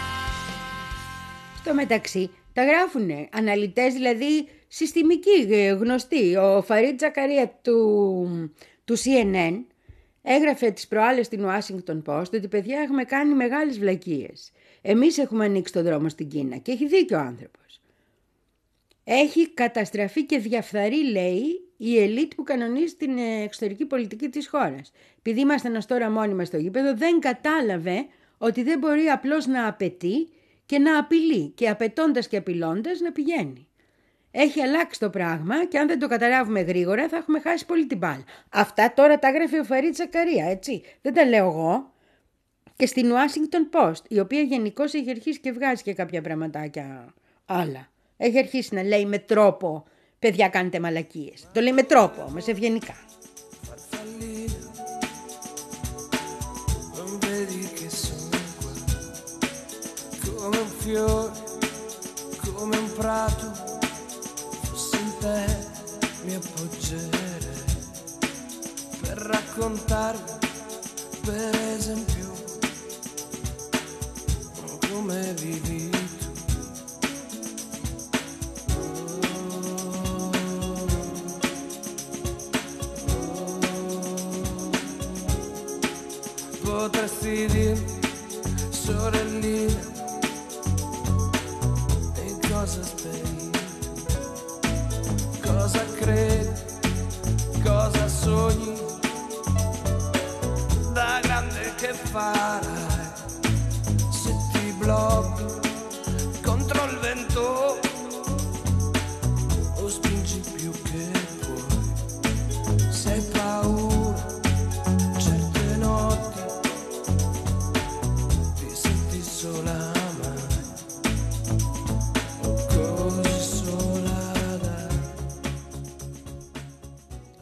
Στο μεταξύ, τα γράφουνε αναλυτές, δηλαδή συστημικοί ε, γνωστοί. Ο Φαρίτ Ζακαρία του, του σι εν εν έγραφε τις προάλλες στην Washington Post ότι παιδιά έχουμε κάνει μεγάλες βλακίες. Εμείς έχουμε ανοίξει τον δρόμο στην Κίνα και έχει δίκιο ο άνθρωπος. Έχει καταστραφεί και διαφθαρεί, λέει, η ελίτ που κανονίζει την ε, εξωτερική πολιτική της χώρας. Επειδή ήμασταν ως τώρα μόνοι μας στο γήπεδο, δεν κατάλαβε ότι δεν μπορεί απλώς να απαιτεί και να απειλεί και απαιτώντας και απειλώντας να πηγαίνει. Έχει αλλάξει το πράγμα και αν δεν το καταλάβουμε γρήγορα θα έχουμε χάσει πολύ την μπάλα. Αυτά τώρα τα έγραφε ο Φαρίτ Ζακαρία, έτσι. Δεν τα λέω εγώ. Και στην Washington Post, η οποία γενικώς έχει αρχίσει και βγάζει και κάποια πραγματάκια άλλα. Έχει αρχίσει να λέει με τρόπο, παιδιά κάνετε μαλακίες. Το λέει με τρόπο όμως, ευγενικά. Non vedi che sono qua, come un fiore, come un prato, fossi in te mi appoggerei per raccontarvi, per esempio, come vivi tu. Potresti dirmi, sorellina, e cosa speri, cosa credi, cosa sogni, da grande che farai, se ti blocchi contro il vento, o spingi più che puoi, se hai paura, certe notti sola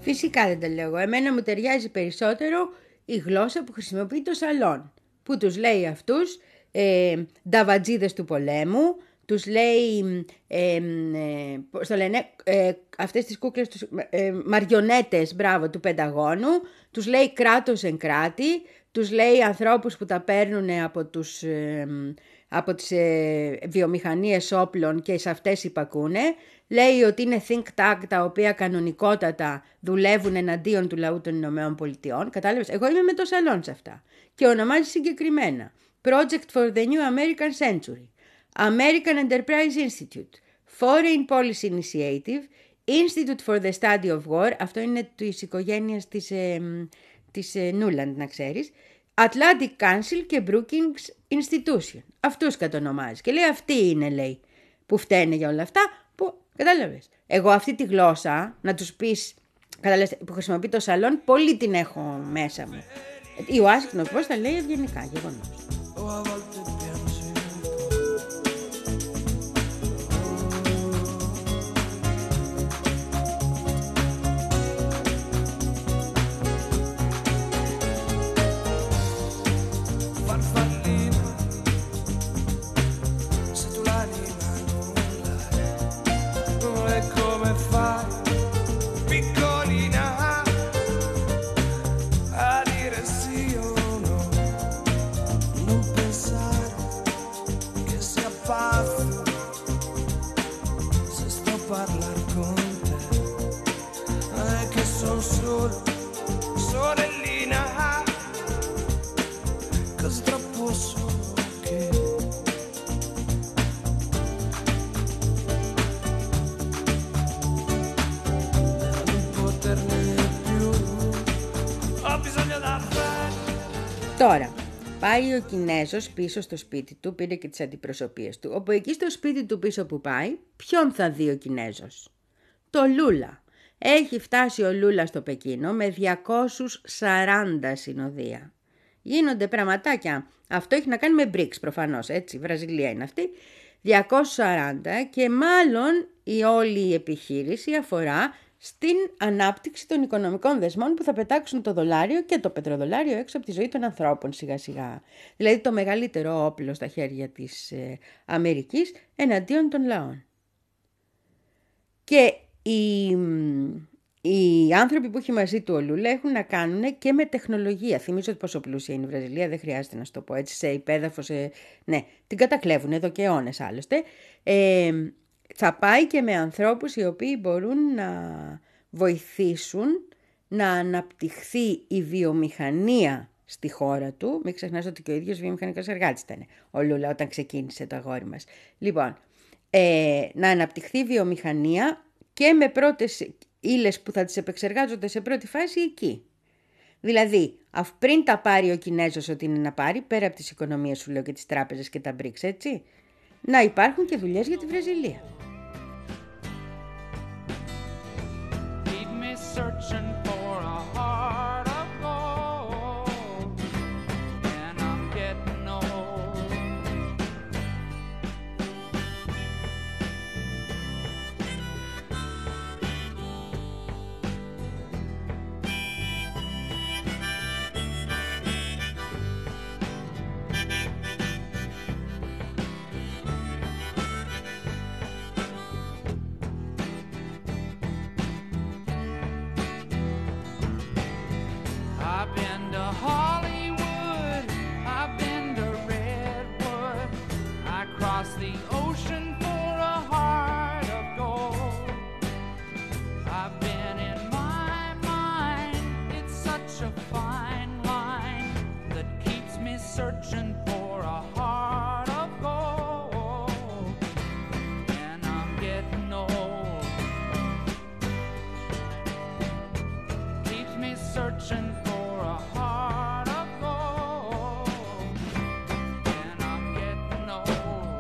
Φυσικά δεν τα λέω εγώ. Εμένα μου ταιριάζει περισσότερο η γλώσσα που χρησιμοποιεί το σαλόν. Που τους λέει αυτούς ε, νταβατζίδες του πολέμου, τους λέει, ε, ε, πώς το λένε, ε, αυτές τις κούκλες, τους, ε, μαριονέτες, μπράβο, του Πενταγώνου, τους λέει κράτος εν κράτη, τους λέει ανθρώπους που τα παίρνουν από, τους, ε, από τις ε, βιομηχανίες όπλων και σε αυτές υπακούνε, λέει ότι είναι think tank τα οποία κανονικότατα δουλεύουν εναντίον του λαού των Ηνωμένων Πολιτειών. Κατάλαβες, εγώ είμαι με το σαλόν σε αυτά. Και ονομάζει συγκεκριμένα Project for the New American Century, American Enterprise Institute, Foreign Policy Initiative, Institute for the Study of War, αυτό είναι της οικογένειας της, ε, της ε, Νούλαντ, να ξέρεις, Atlantic Council και Brookings Institution. Αυτούς κατονομάζει. Και λέει αυτοί είναι, λέει, που φταίνε για όλα αυτά, που, κατάλαβες. Εγώ αυτή τη γλώσσα, να τους πεις, κατάλαβες, που χρησιμοποιεί το σαλόν, πολύ την έχω μέσα μου. Η Ουάσιγκτον πώς τα λέει ευγενικά, γεγονός. O a volte piangi un po'. Farfallina, se tu l'anima non l'hai, e come fai, piccolina, a dire sì o no, non pensare che sia pazzo se sto a parlare con te, è che son solo sorellina, così troppo solo che non poterne più, ho bisogno d'affetto. Τώρα, πάει ο Κινέζος πίσω στο σπίτι του, πήρε και τις αντιπροσωπείες του, όπου εκεί στο σπίτι του πίσω που πάει, ποιον θα δει ο Κινέζος? Το Λούλα. Έχει φτάσει ο Λούλα στο Πεκίνο με διακόσια σαράντα συνοδεία. Γίνονται πραγματάκια. Αυτό έχει να κάνει με μπρικς προφανώς, έτσι, Βραζιλία είναι αυτή. διακόσια σαράντα και μάλλον η όλη η επιχείρηση αφορά στην ανάπτυξη των οικονομικών δεσμών που θα πετάξουν το δολάριο και το πετροδολάριο έξω από τη ζωή των ανθρώπων σιγά σιγά. Δηλαδή το μεγαλύτερο όπλο στα χέρια της ε, Αμερικής εναντίον των λαών. Και οι, οι άνθρωποι που έχει μαζί του ο Λούλα έχουν να κάνουν και με τεχνολογία. Θυμίζω ότι πόσο πλούσια είναι η Βραζιλία, δεν χρειάζεται να σου το πω έτσι, σε υπέδαφο, σε... ναι, την κατακλέβουν εδώ και αιώνες άλλωστε. Ε, θα πάει και με ανθρώπους οι οποίοι μπορούν να βοηθήσουν να αναπτυχθεί η βιομηχανία στη χώρα του. Μην ξεχνάς ότι και ο ίδιος βιομηχανικός εργάτης ήταν ο Λούλα όταν ξεκίνησε το αγόρι μας. Λοιπόν, ε, να αναπτυχθεί η βιομηχανία και με πρώτες ύλες που θα τις επεξεργάζονται σε πρώτη φάση εκεί. Δηλαδή, πριν τα πάρει ο Κινέζος ό,τι είναι να πάρει, πέρα από τις οικονομίες σου λέω και τις τράπεζες και τα μπρικς, έτσι, να υπάρχουν και δουλειές για τη Βραζιλία. Keep me searching for a heart of gold, and I'm getting old. I've been to Hollywood, I've been to Redwood, I crossed the ocean for a heart of gold. I've been in my mind, it's such a fine line that keeps me searching for a heart of gold, and I'm getting old. Keeps me searching for a heart of gold, and I'm getting old.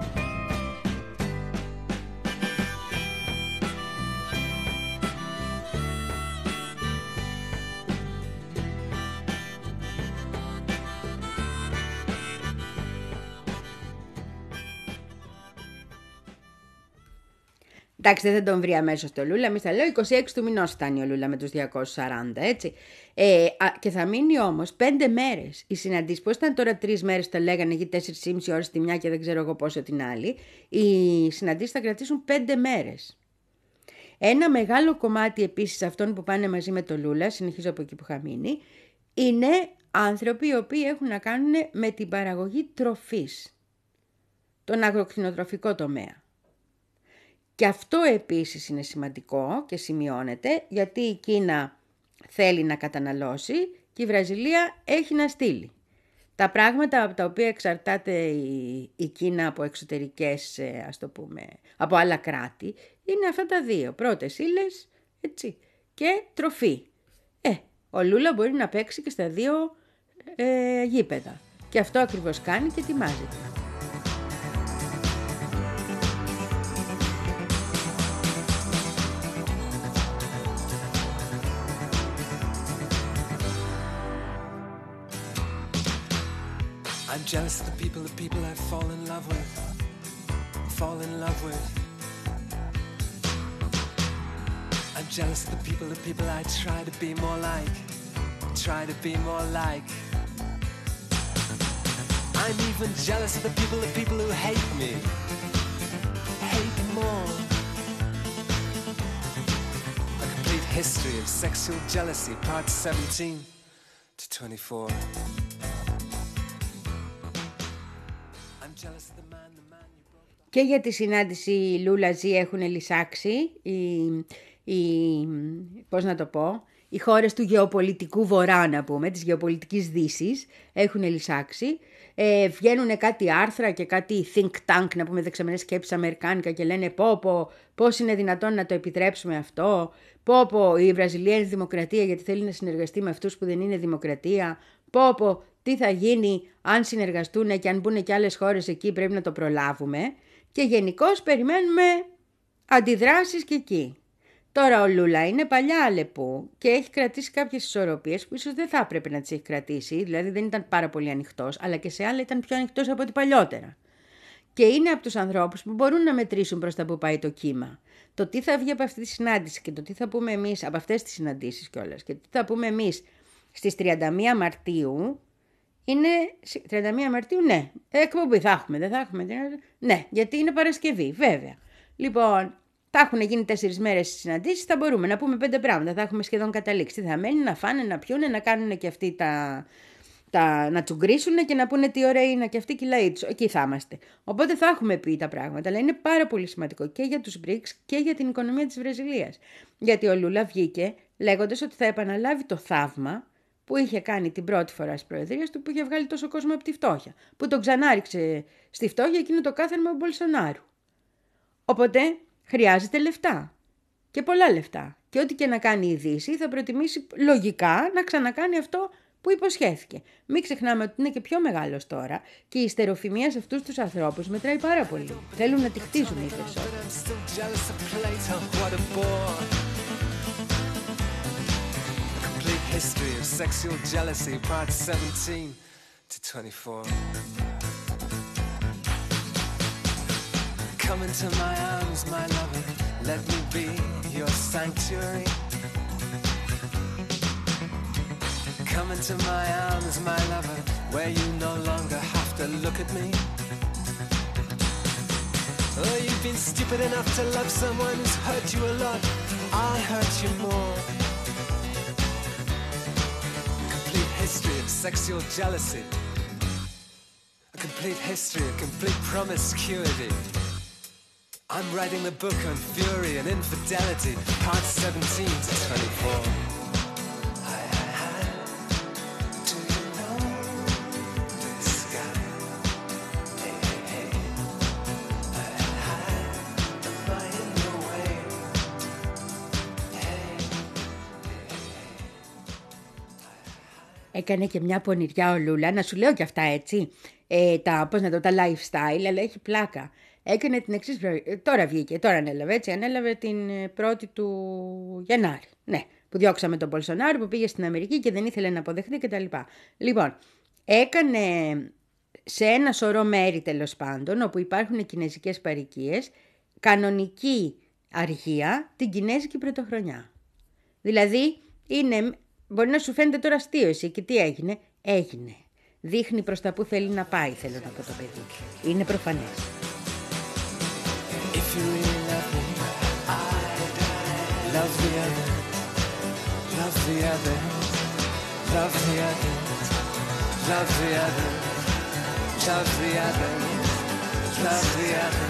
Εντάξει, δεν θα τον βρει αμέσως το Λούλα. Εμείς θα λέω είκοσι έξι του μηνός φτάνει ο Λούλα με τους διακόσιους σαράντα, έτσι. Ε, α, και θα μείνει όμως πέντε μέρες. Οι συναντήσεις, πώς ήταν τώρα τρεις μέρες, τα λέγανε εκεί τέσσερις και μισή ώρες τη μια και δεν ξέρω εγώ πόσο την άλλη. Οι συναντήσεις θα κρατήσουν πέντε μέρες. Ένα μεγάλο κομμάτι επίσης αυτών που πάνε μαζί με το Λούλα, συνεχίζω από εκεί που είχα μείνει, είναι άνθρωποι οι οποίοι έχουν να κάνουν με την παραγωγή τροφής, τον αγροκτηνοτροφικό τομέα. Και αυτό επίσης είναι σημαντικό και σημειώνεται, γιατί η Κίνα θέλει να καταναλώσει και η Βραζιλία έχει να στείλει. Τα πράγματα από τα οποία εξαρτάται η, η Κίνα από εξωτερικές, ας το πούμε, από άλλα κράτη, είναι αυτά τα δύο. Πρώτες ύλες, έτσι, και τροφή. Ε, ο Λούλα μπορεί να παίξει και στα δύο ε, γήπεδα. Και αυτό ακριβώς κάνει και ετοιμάζεται. I'm jealous of the people, the people I fall in love with, fall in love with. I'm jealous of the people, the people I try to be more like, try to be more like. I'm even jealous of the people, the people who hate me, hate more. A complete history of sexual jealousy, part seventeen to twenty-four. Και για τη συνάντηση Λούλα-Ζή έχουν λυσάξει οι, οι, πώς να το πω, οι χώρες του γεωπολιτικού βορρά, να πούμε, της γεωπολιτικής δύσης, έχουν λυσάξει. Ε, βγαίνουν κάτι άρθρα και κάτι think tank, να πούμε, δεξαμενές σκέψεις αμερικάνικα και λένε πω πω πώς είναι δυνατόν να το επιτρέψουμε αυτό, πω πω η Βραζιλία είναι δημοκρατία γιατί θέλει να συνεργαστεί με αυτούς που δεν είναι δημοκρατία, πω πω τι θα γίνει αν συνεργαστούν και αν μπουν και άλλες χώρες εκεί, πρέπει να το προλάβουμε. Και γενικώς περιμένουμε αντιδράσεις και εκεί. Τώρα ο Λούλα είναι παλιά Αλεπού και έχει κρατήσει κάποιες ισορροπίες που ίσως δεν θα έπρεπε να τις έχει κρατήσει, δηλαδή δεν ήταν πάρα πολύ ανοιχτός, αλλά και σε άλλα ήταν πιο ανοιχτός από ό,τι παλιότερα. Και είναι από τους ανθρώπους που μπορούν να μετρήσουν προς τα που πάει το κύμα. Το τι θα βγει από αυτή τη συνάντηση και το τι θα πούμε εμείς από αυτές τις συναντήσεις κιόλας και τι θα πούμε εμείς στις τριάντα μία Μαρτίου. Είναι τριάντα μία Μαρτίου, ναι. Εκπομπή θα έχουμε, δεν θα έχουμε. Ναι, γιατί είναι Παρασκευή, βέβαια. Λοιπόν, θα έχουν γίνει τέσσερις μέρες συναντήσεις, θα μπορούμε να πούμε πέντε πράγματα. Θα έχουμε σχεδόν καταλήξει. Τι θα μένει, να φάνε, να πιούνε, να κάνουν και αυτοί τα. τα να τσουγκρίσουν και να πούνε τι ωραία είναι και αυτοί και οι λαοί τους. Εκεί θα είμαστε. Οπότε θα έχουμε πει τα πράγματα. Αλλά είναι πάρα πολύ σημαντικό και για τους μπρικς και για την οικονομία της Βραζιλίας. Γιατί ο Λούλα βγήκε λέγοντας ότι θα επαναλάβει το θαύμα που είχε κάνει την πρώτη φορά στις προεδρίες του, που είχε βγάλει τόσο κόσμο από τη φτώχεια. Που τον ξανάριξε στη φτώχεια εκείνο το κάθαρμα του Μπολσονάρου. Οπότε χρειάζεται λεφτά. Και πολλά λεφτά. Και ό,τι και να κάνει η Δύση θα προτιμήσει λογικά να ξανακάνει αυτό που υποσχέθηκε. Μην ξεχνάμε ότι είναι και πιο μεγάλος τώρα και η ιστεροφημία σε αυτούς τους ανθρώπους μετράει πάρα πολύ. Θέλουν να τη χτίζουν οι περισσότεροι. History of sexual jealousy, part seventeen to twenty-four. Come into my arms, my lover, let me be your sanctuary. Come into my arms, my lover, where you no longer have to look at me. Oh, you've been stupid enough to love someone who's hurt you a lot. I'll hurt you more. History of sexual jealousy, a complete history of complete promiscuity. I'm writing the book on fury and infidelity, part seventeen to twenty-four. Do you know this guy? Hey, hey, hey. Am I in your way? Hey. Έκανε και μια πονηριά ο Λούλα, να σου λέω και αυτά έτσι, ε, τα, πώς να το, τα lifestyle, αλλά έχει πλάκα. Έκανε την εξής, τώρα βγήκε, τώρα ανέλαβε έτσι, ανέλαβε την πρώτη του Γενάρη, ναι, που διώξαμε τον Μπολσονάρο που πήγε στην Αμερική και δεν ήθελε να αποδεχτεί κτλ. Λοιπόν, έκανε σε ένα σωρό μέρη τέλος πάντων, όπου υπάρχουν κινέζικες παροικίες, κανονική αργία την Κινέζικη Πρωτοχρονιά. Δηλαδή, είναι, μπορεί να σου φαίνεται τώρα αστείο εσύ και τι έγινε. Έγινε. Δείχνει προς τα που θέλει να πάει, θέλω να πω το παιδί. Είναι προφανές. If you really love me, I love the other, love the other, love the other, love the other, love the other, love the other.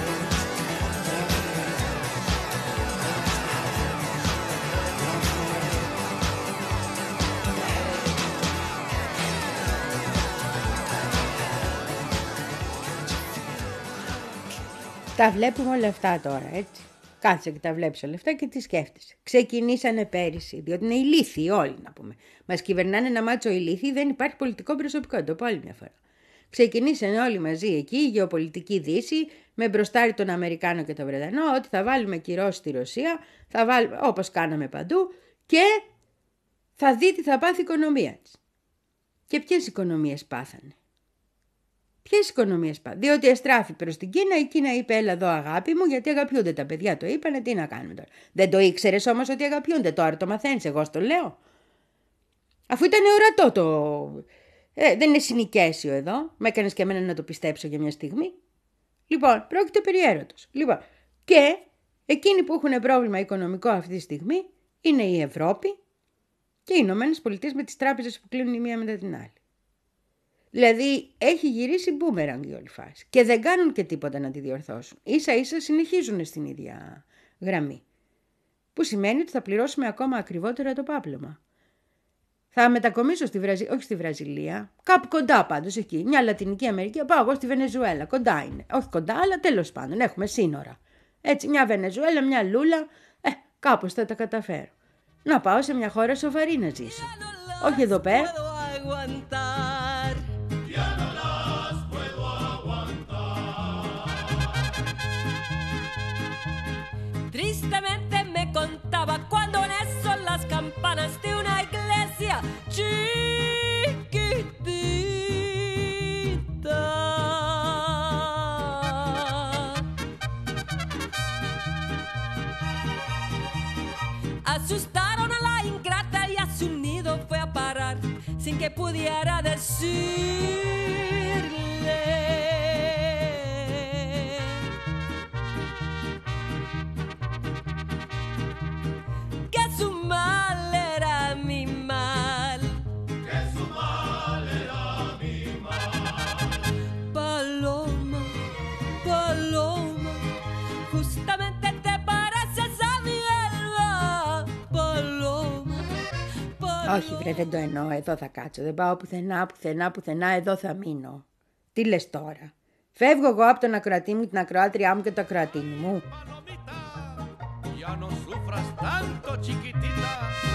Τα βλέπουμε όλα αυτά τώρα, έτσι. Κάτσε και τα βλέπεις όλα αυτά και τι σκέφτεσαι. Ξεκινήσανε πέρυσι, διότι είναι ηλίθιοι όλοι να πούμε. Μας κυβερνάνε ένα μάτσο ηλίθιοι, δεν υπάρχει πολιτικό προσωπικό, το πω άλλη μια φορά. Ξεκινήσανε όλοι μαζί εκεί, η γεωπολιτική δύση, με μπροστάρι τον Αμερικάνο και τον Βρετανό, ότι θα βάλουμε κυρώσεις στη Ρωσία, θα βάλουμε, όπως κάναμε παντού, και θα δει τι θα πάθει η οικονομία της. Και ποιες οικονομίες πάθανε. Ποιες οικονομίες πάνε, διότι εστράφη προς την Κίνα, η Κίνα είπε έλα εδώ αγάπη μου, γιατί αγαπιούνται τα παιδιά, το είπανε, τι να κάνουμε τώρα. Δεν το ήξερες όμως ότι αγαπιούνται, τώρα το μαθαίνεις, εγώ στο λέω. Αφού ήταν ορατό το... Ε, δεν είναι συνοικέσιο εδώ, με έκανες και εμένα να το πιστέψω για μια στιγμή. Λοιπόν, πρόκειται περί έρωτος. Λοιπόν, και εκείνοι που έχουν πρόβλημα οικονομικό αυτή τη στιγμή είναι η Ευρώπη και οι Ηνωμένες Πολιτείες με τις τράπεζες που κλείνουν η μία μετά την άλλη. Δηλαδή έχει γυρίσει μπούμεραγκ η όλη φάση και δεν κάνουν και τίποτα να τη διορθώσουν. Ίσα ίσα συνεχίζουν στην ίδια γραμμή. Που σημαίνει ότι θα πληρώσουμε ακόμα ακριβότερα το πάπλωμα. Θα μετακομίσω στη Βραζιλία, όχι στη Βραζιλία, κάπου κοντά πάντως εκεί, μια Λατινική Αμερική, πάω εγώ στη Βενεζουέλα, κοντά είναι. Όχι κοντά, αλλά τέλος πάντων, έχουμε σύνορα. Έτσι, μια Βενεζουέλα, μια Λούλα, ε, κάπως θα τα καταφέρω. Να πάω σε μια χώρα σοβαρή να ζήσω. Όχι εδώ πέρα. Tristemente me contaba cuando son las campanas de una iglesia chiquitita. Asustaron a la ingrata y a su nido fue a parar sin que pudiera decirle que su mal era mi mal, Que su mal era mi mal. Paloma, Paloma, justamente te pareces a mi alma, Paloma, Paloma. Όχι βρε, δεν το εννοώ, εδώ θα κάτσω, δεν πάω πουθενά, πουθενά, πουθενά, εδώ θα μείνω. Τι λες τώρα. Φεύγω εγώ από τον ακροατή μου, την ακροάτριά μου και το ακροατίνι μου. Ya no sufras tanto, chiquitita.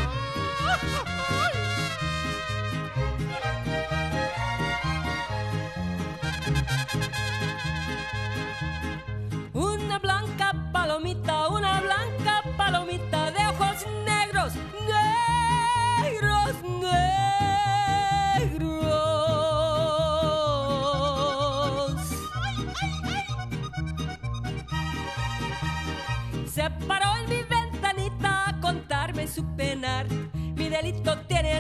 Una blanca palomita, una blanca palomita de ojos negros, negros, negros. Se paró en mi ventanita a contarme su penar. Mi delito tiene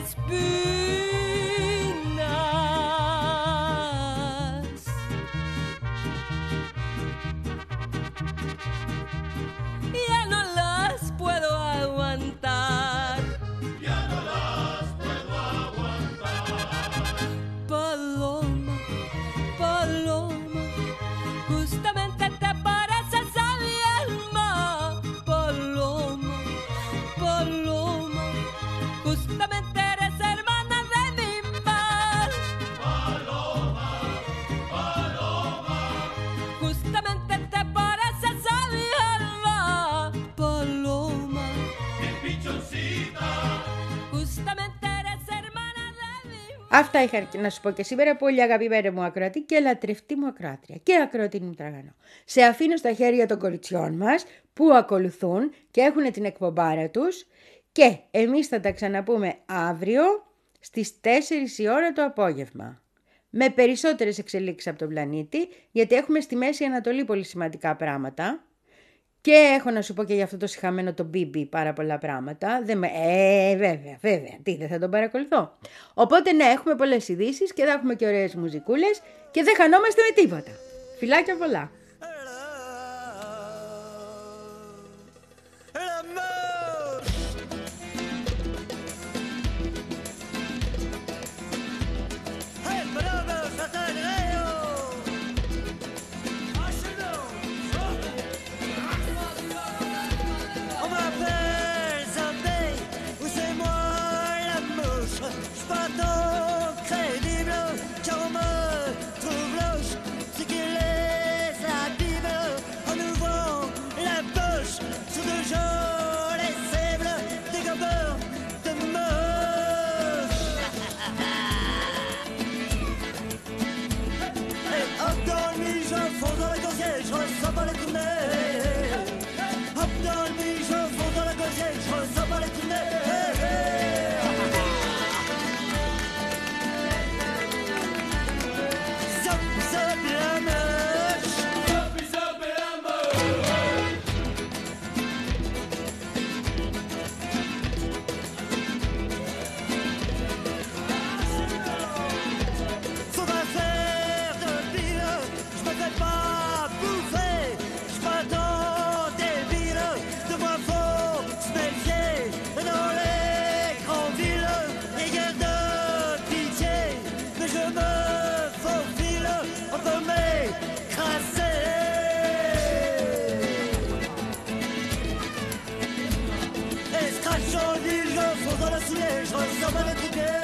espinas. Ya no las puedo aguantar. Ya no las puedo aguantar. Paloma, Paloma, justamente te pareces a mi alma. Paloma, Paloma, justamente eres hermana de mi mal. Paloma, paloma, Justamente te pareces a mi alma. Paloma, qué pichoncita. justamente eres hermana de mi mal. Αυτά είχα να σου πω και σήμερα, πολύ αγαπημένη μου ακροατή και λατρευτή μου ακροάτρια και ακροατή μου τραγανό. Σε αφήνω στα χέρια των κοριτσιών μας που ακολουθούν και έχουν την εκπομπάρα τους και εμείς θα τα ξαναπούμε αύριο στις τέσσερις η ώρα το απόγευμα. Με περισσότερες εξελίξεις από τον πλανήτη, γιατί έχουμε στη Μέση Ανατολή πολύ σημαντικά πράγματα Και έχω να σου πω και για αυτό το σιχαμένο το Μπίμπι πάρα πολλά πράγματα. Δεν με... Ε, βέβαια, βέβαια. Τι, δεν θα τον παρακολουθώ. Οπότε ναι, έχουμε πολλές ειδήσεις και θα έχουμε και ωραίες μουζικούλες και δεν χανόμαστε με τίποτα. Φιλάκια πολλά. Je ressors pas les coupés.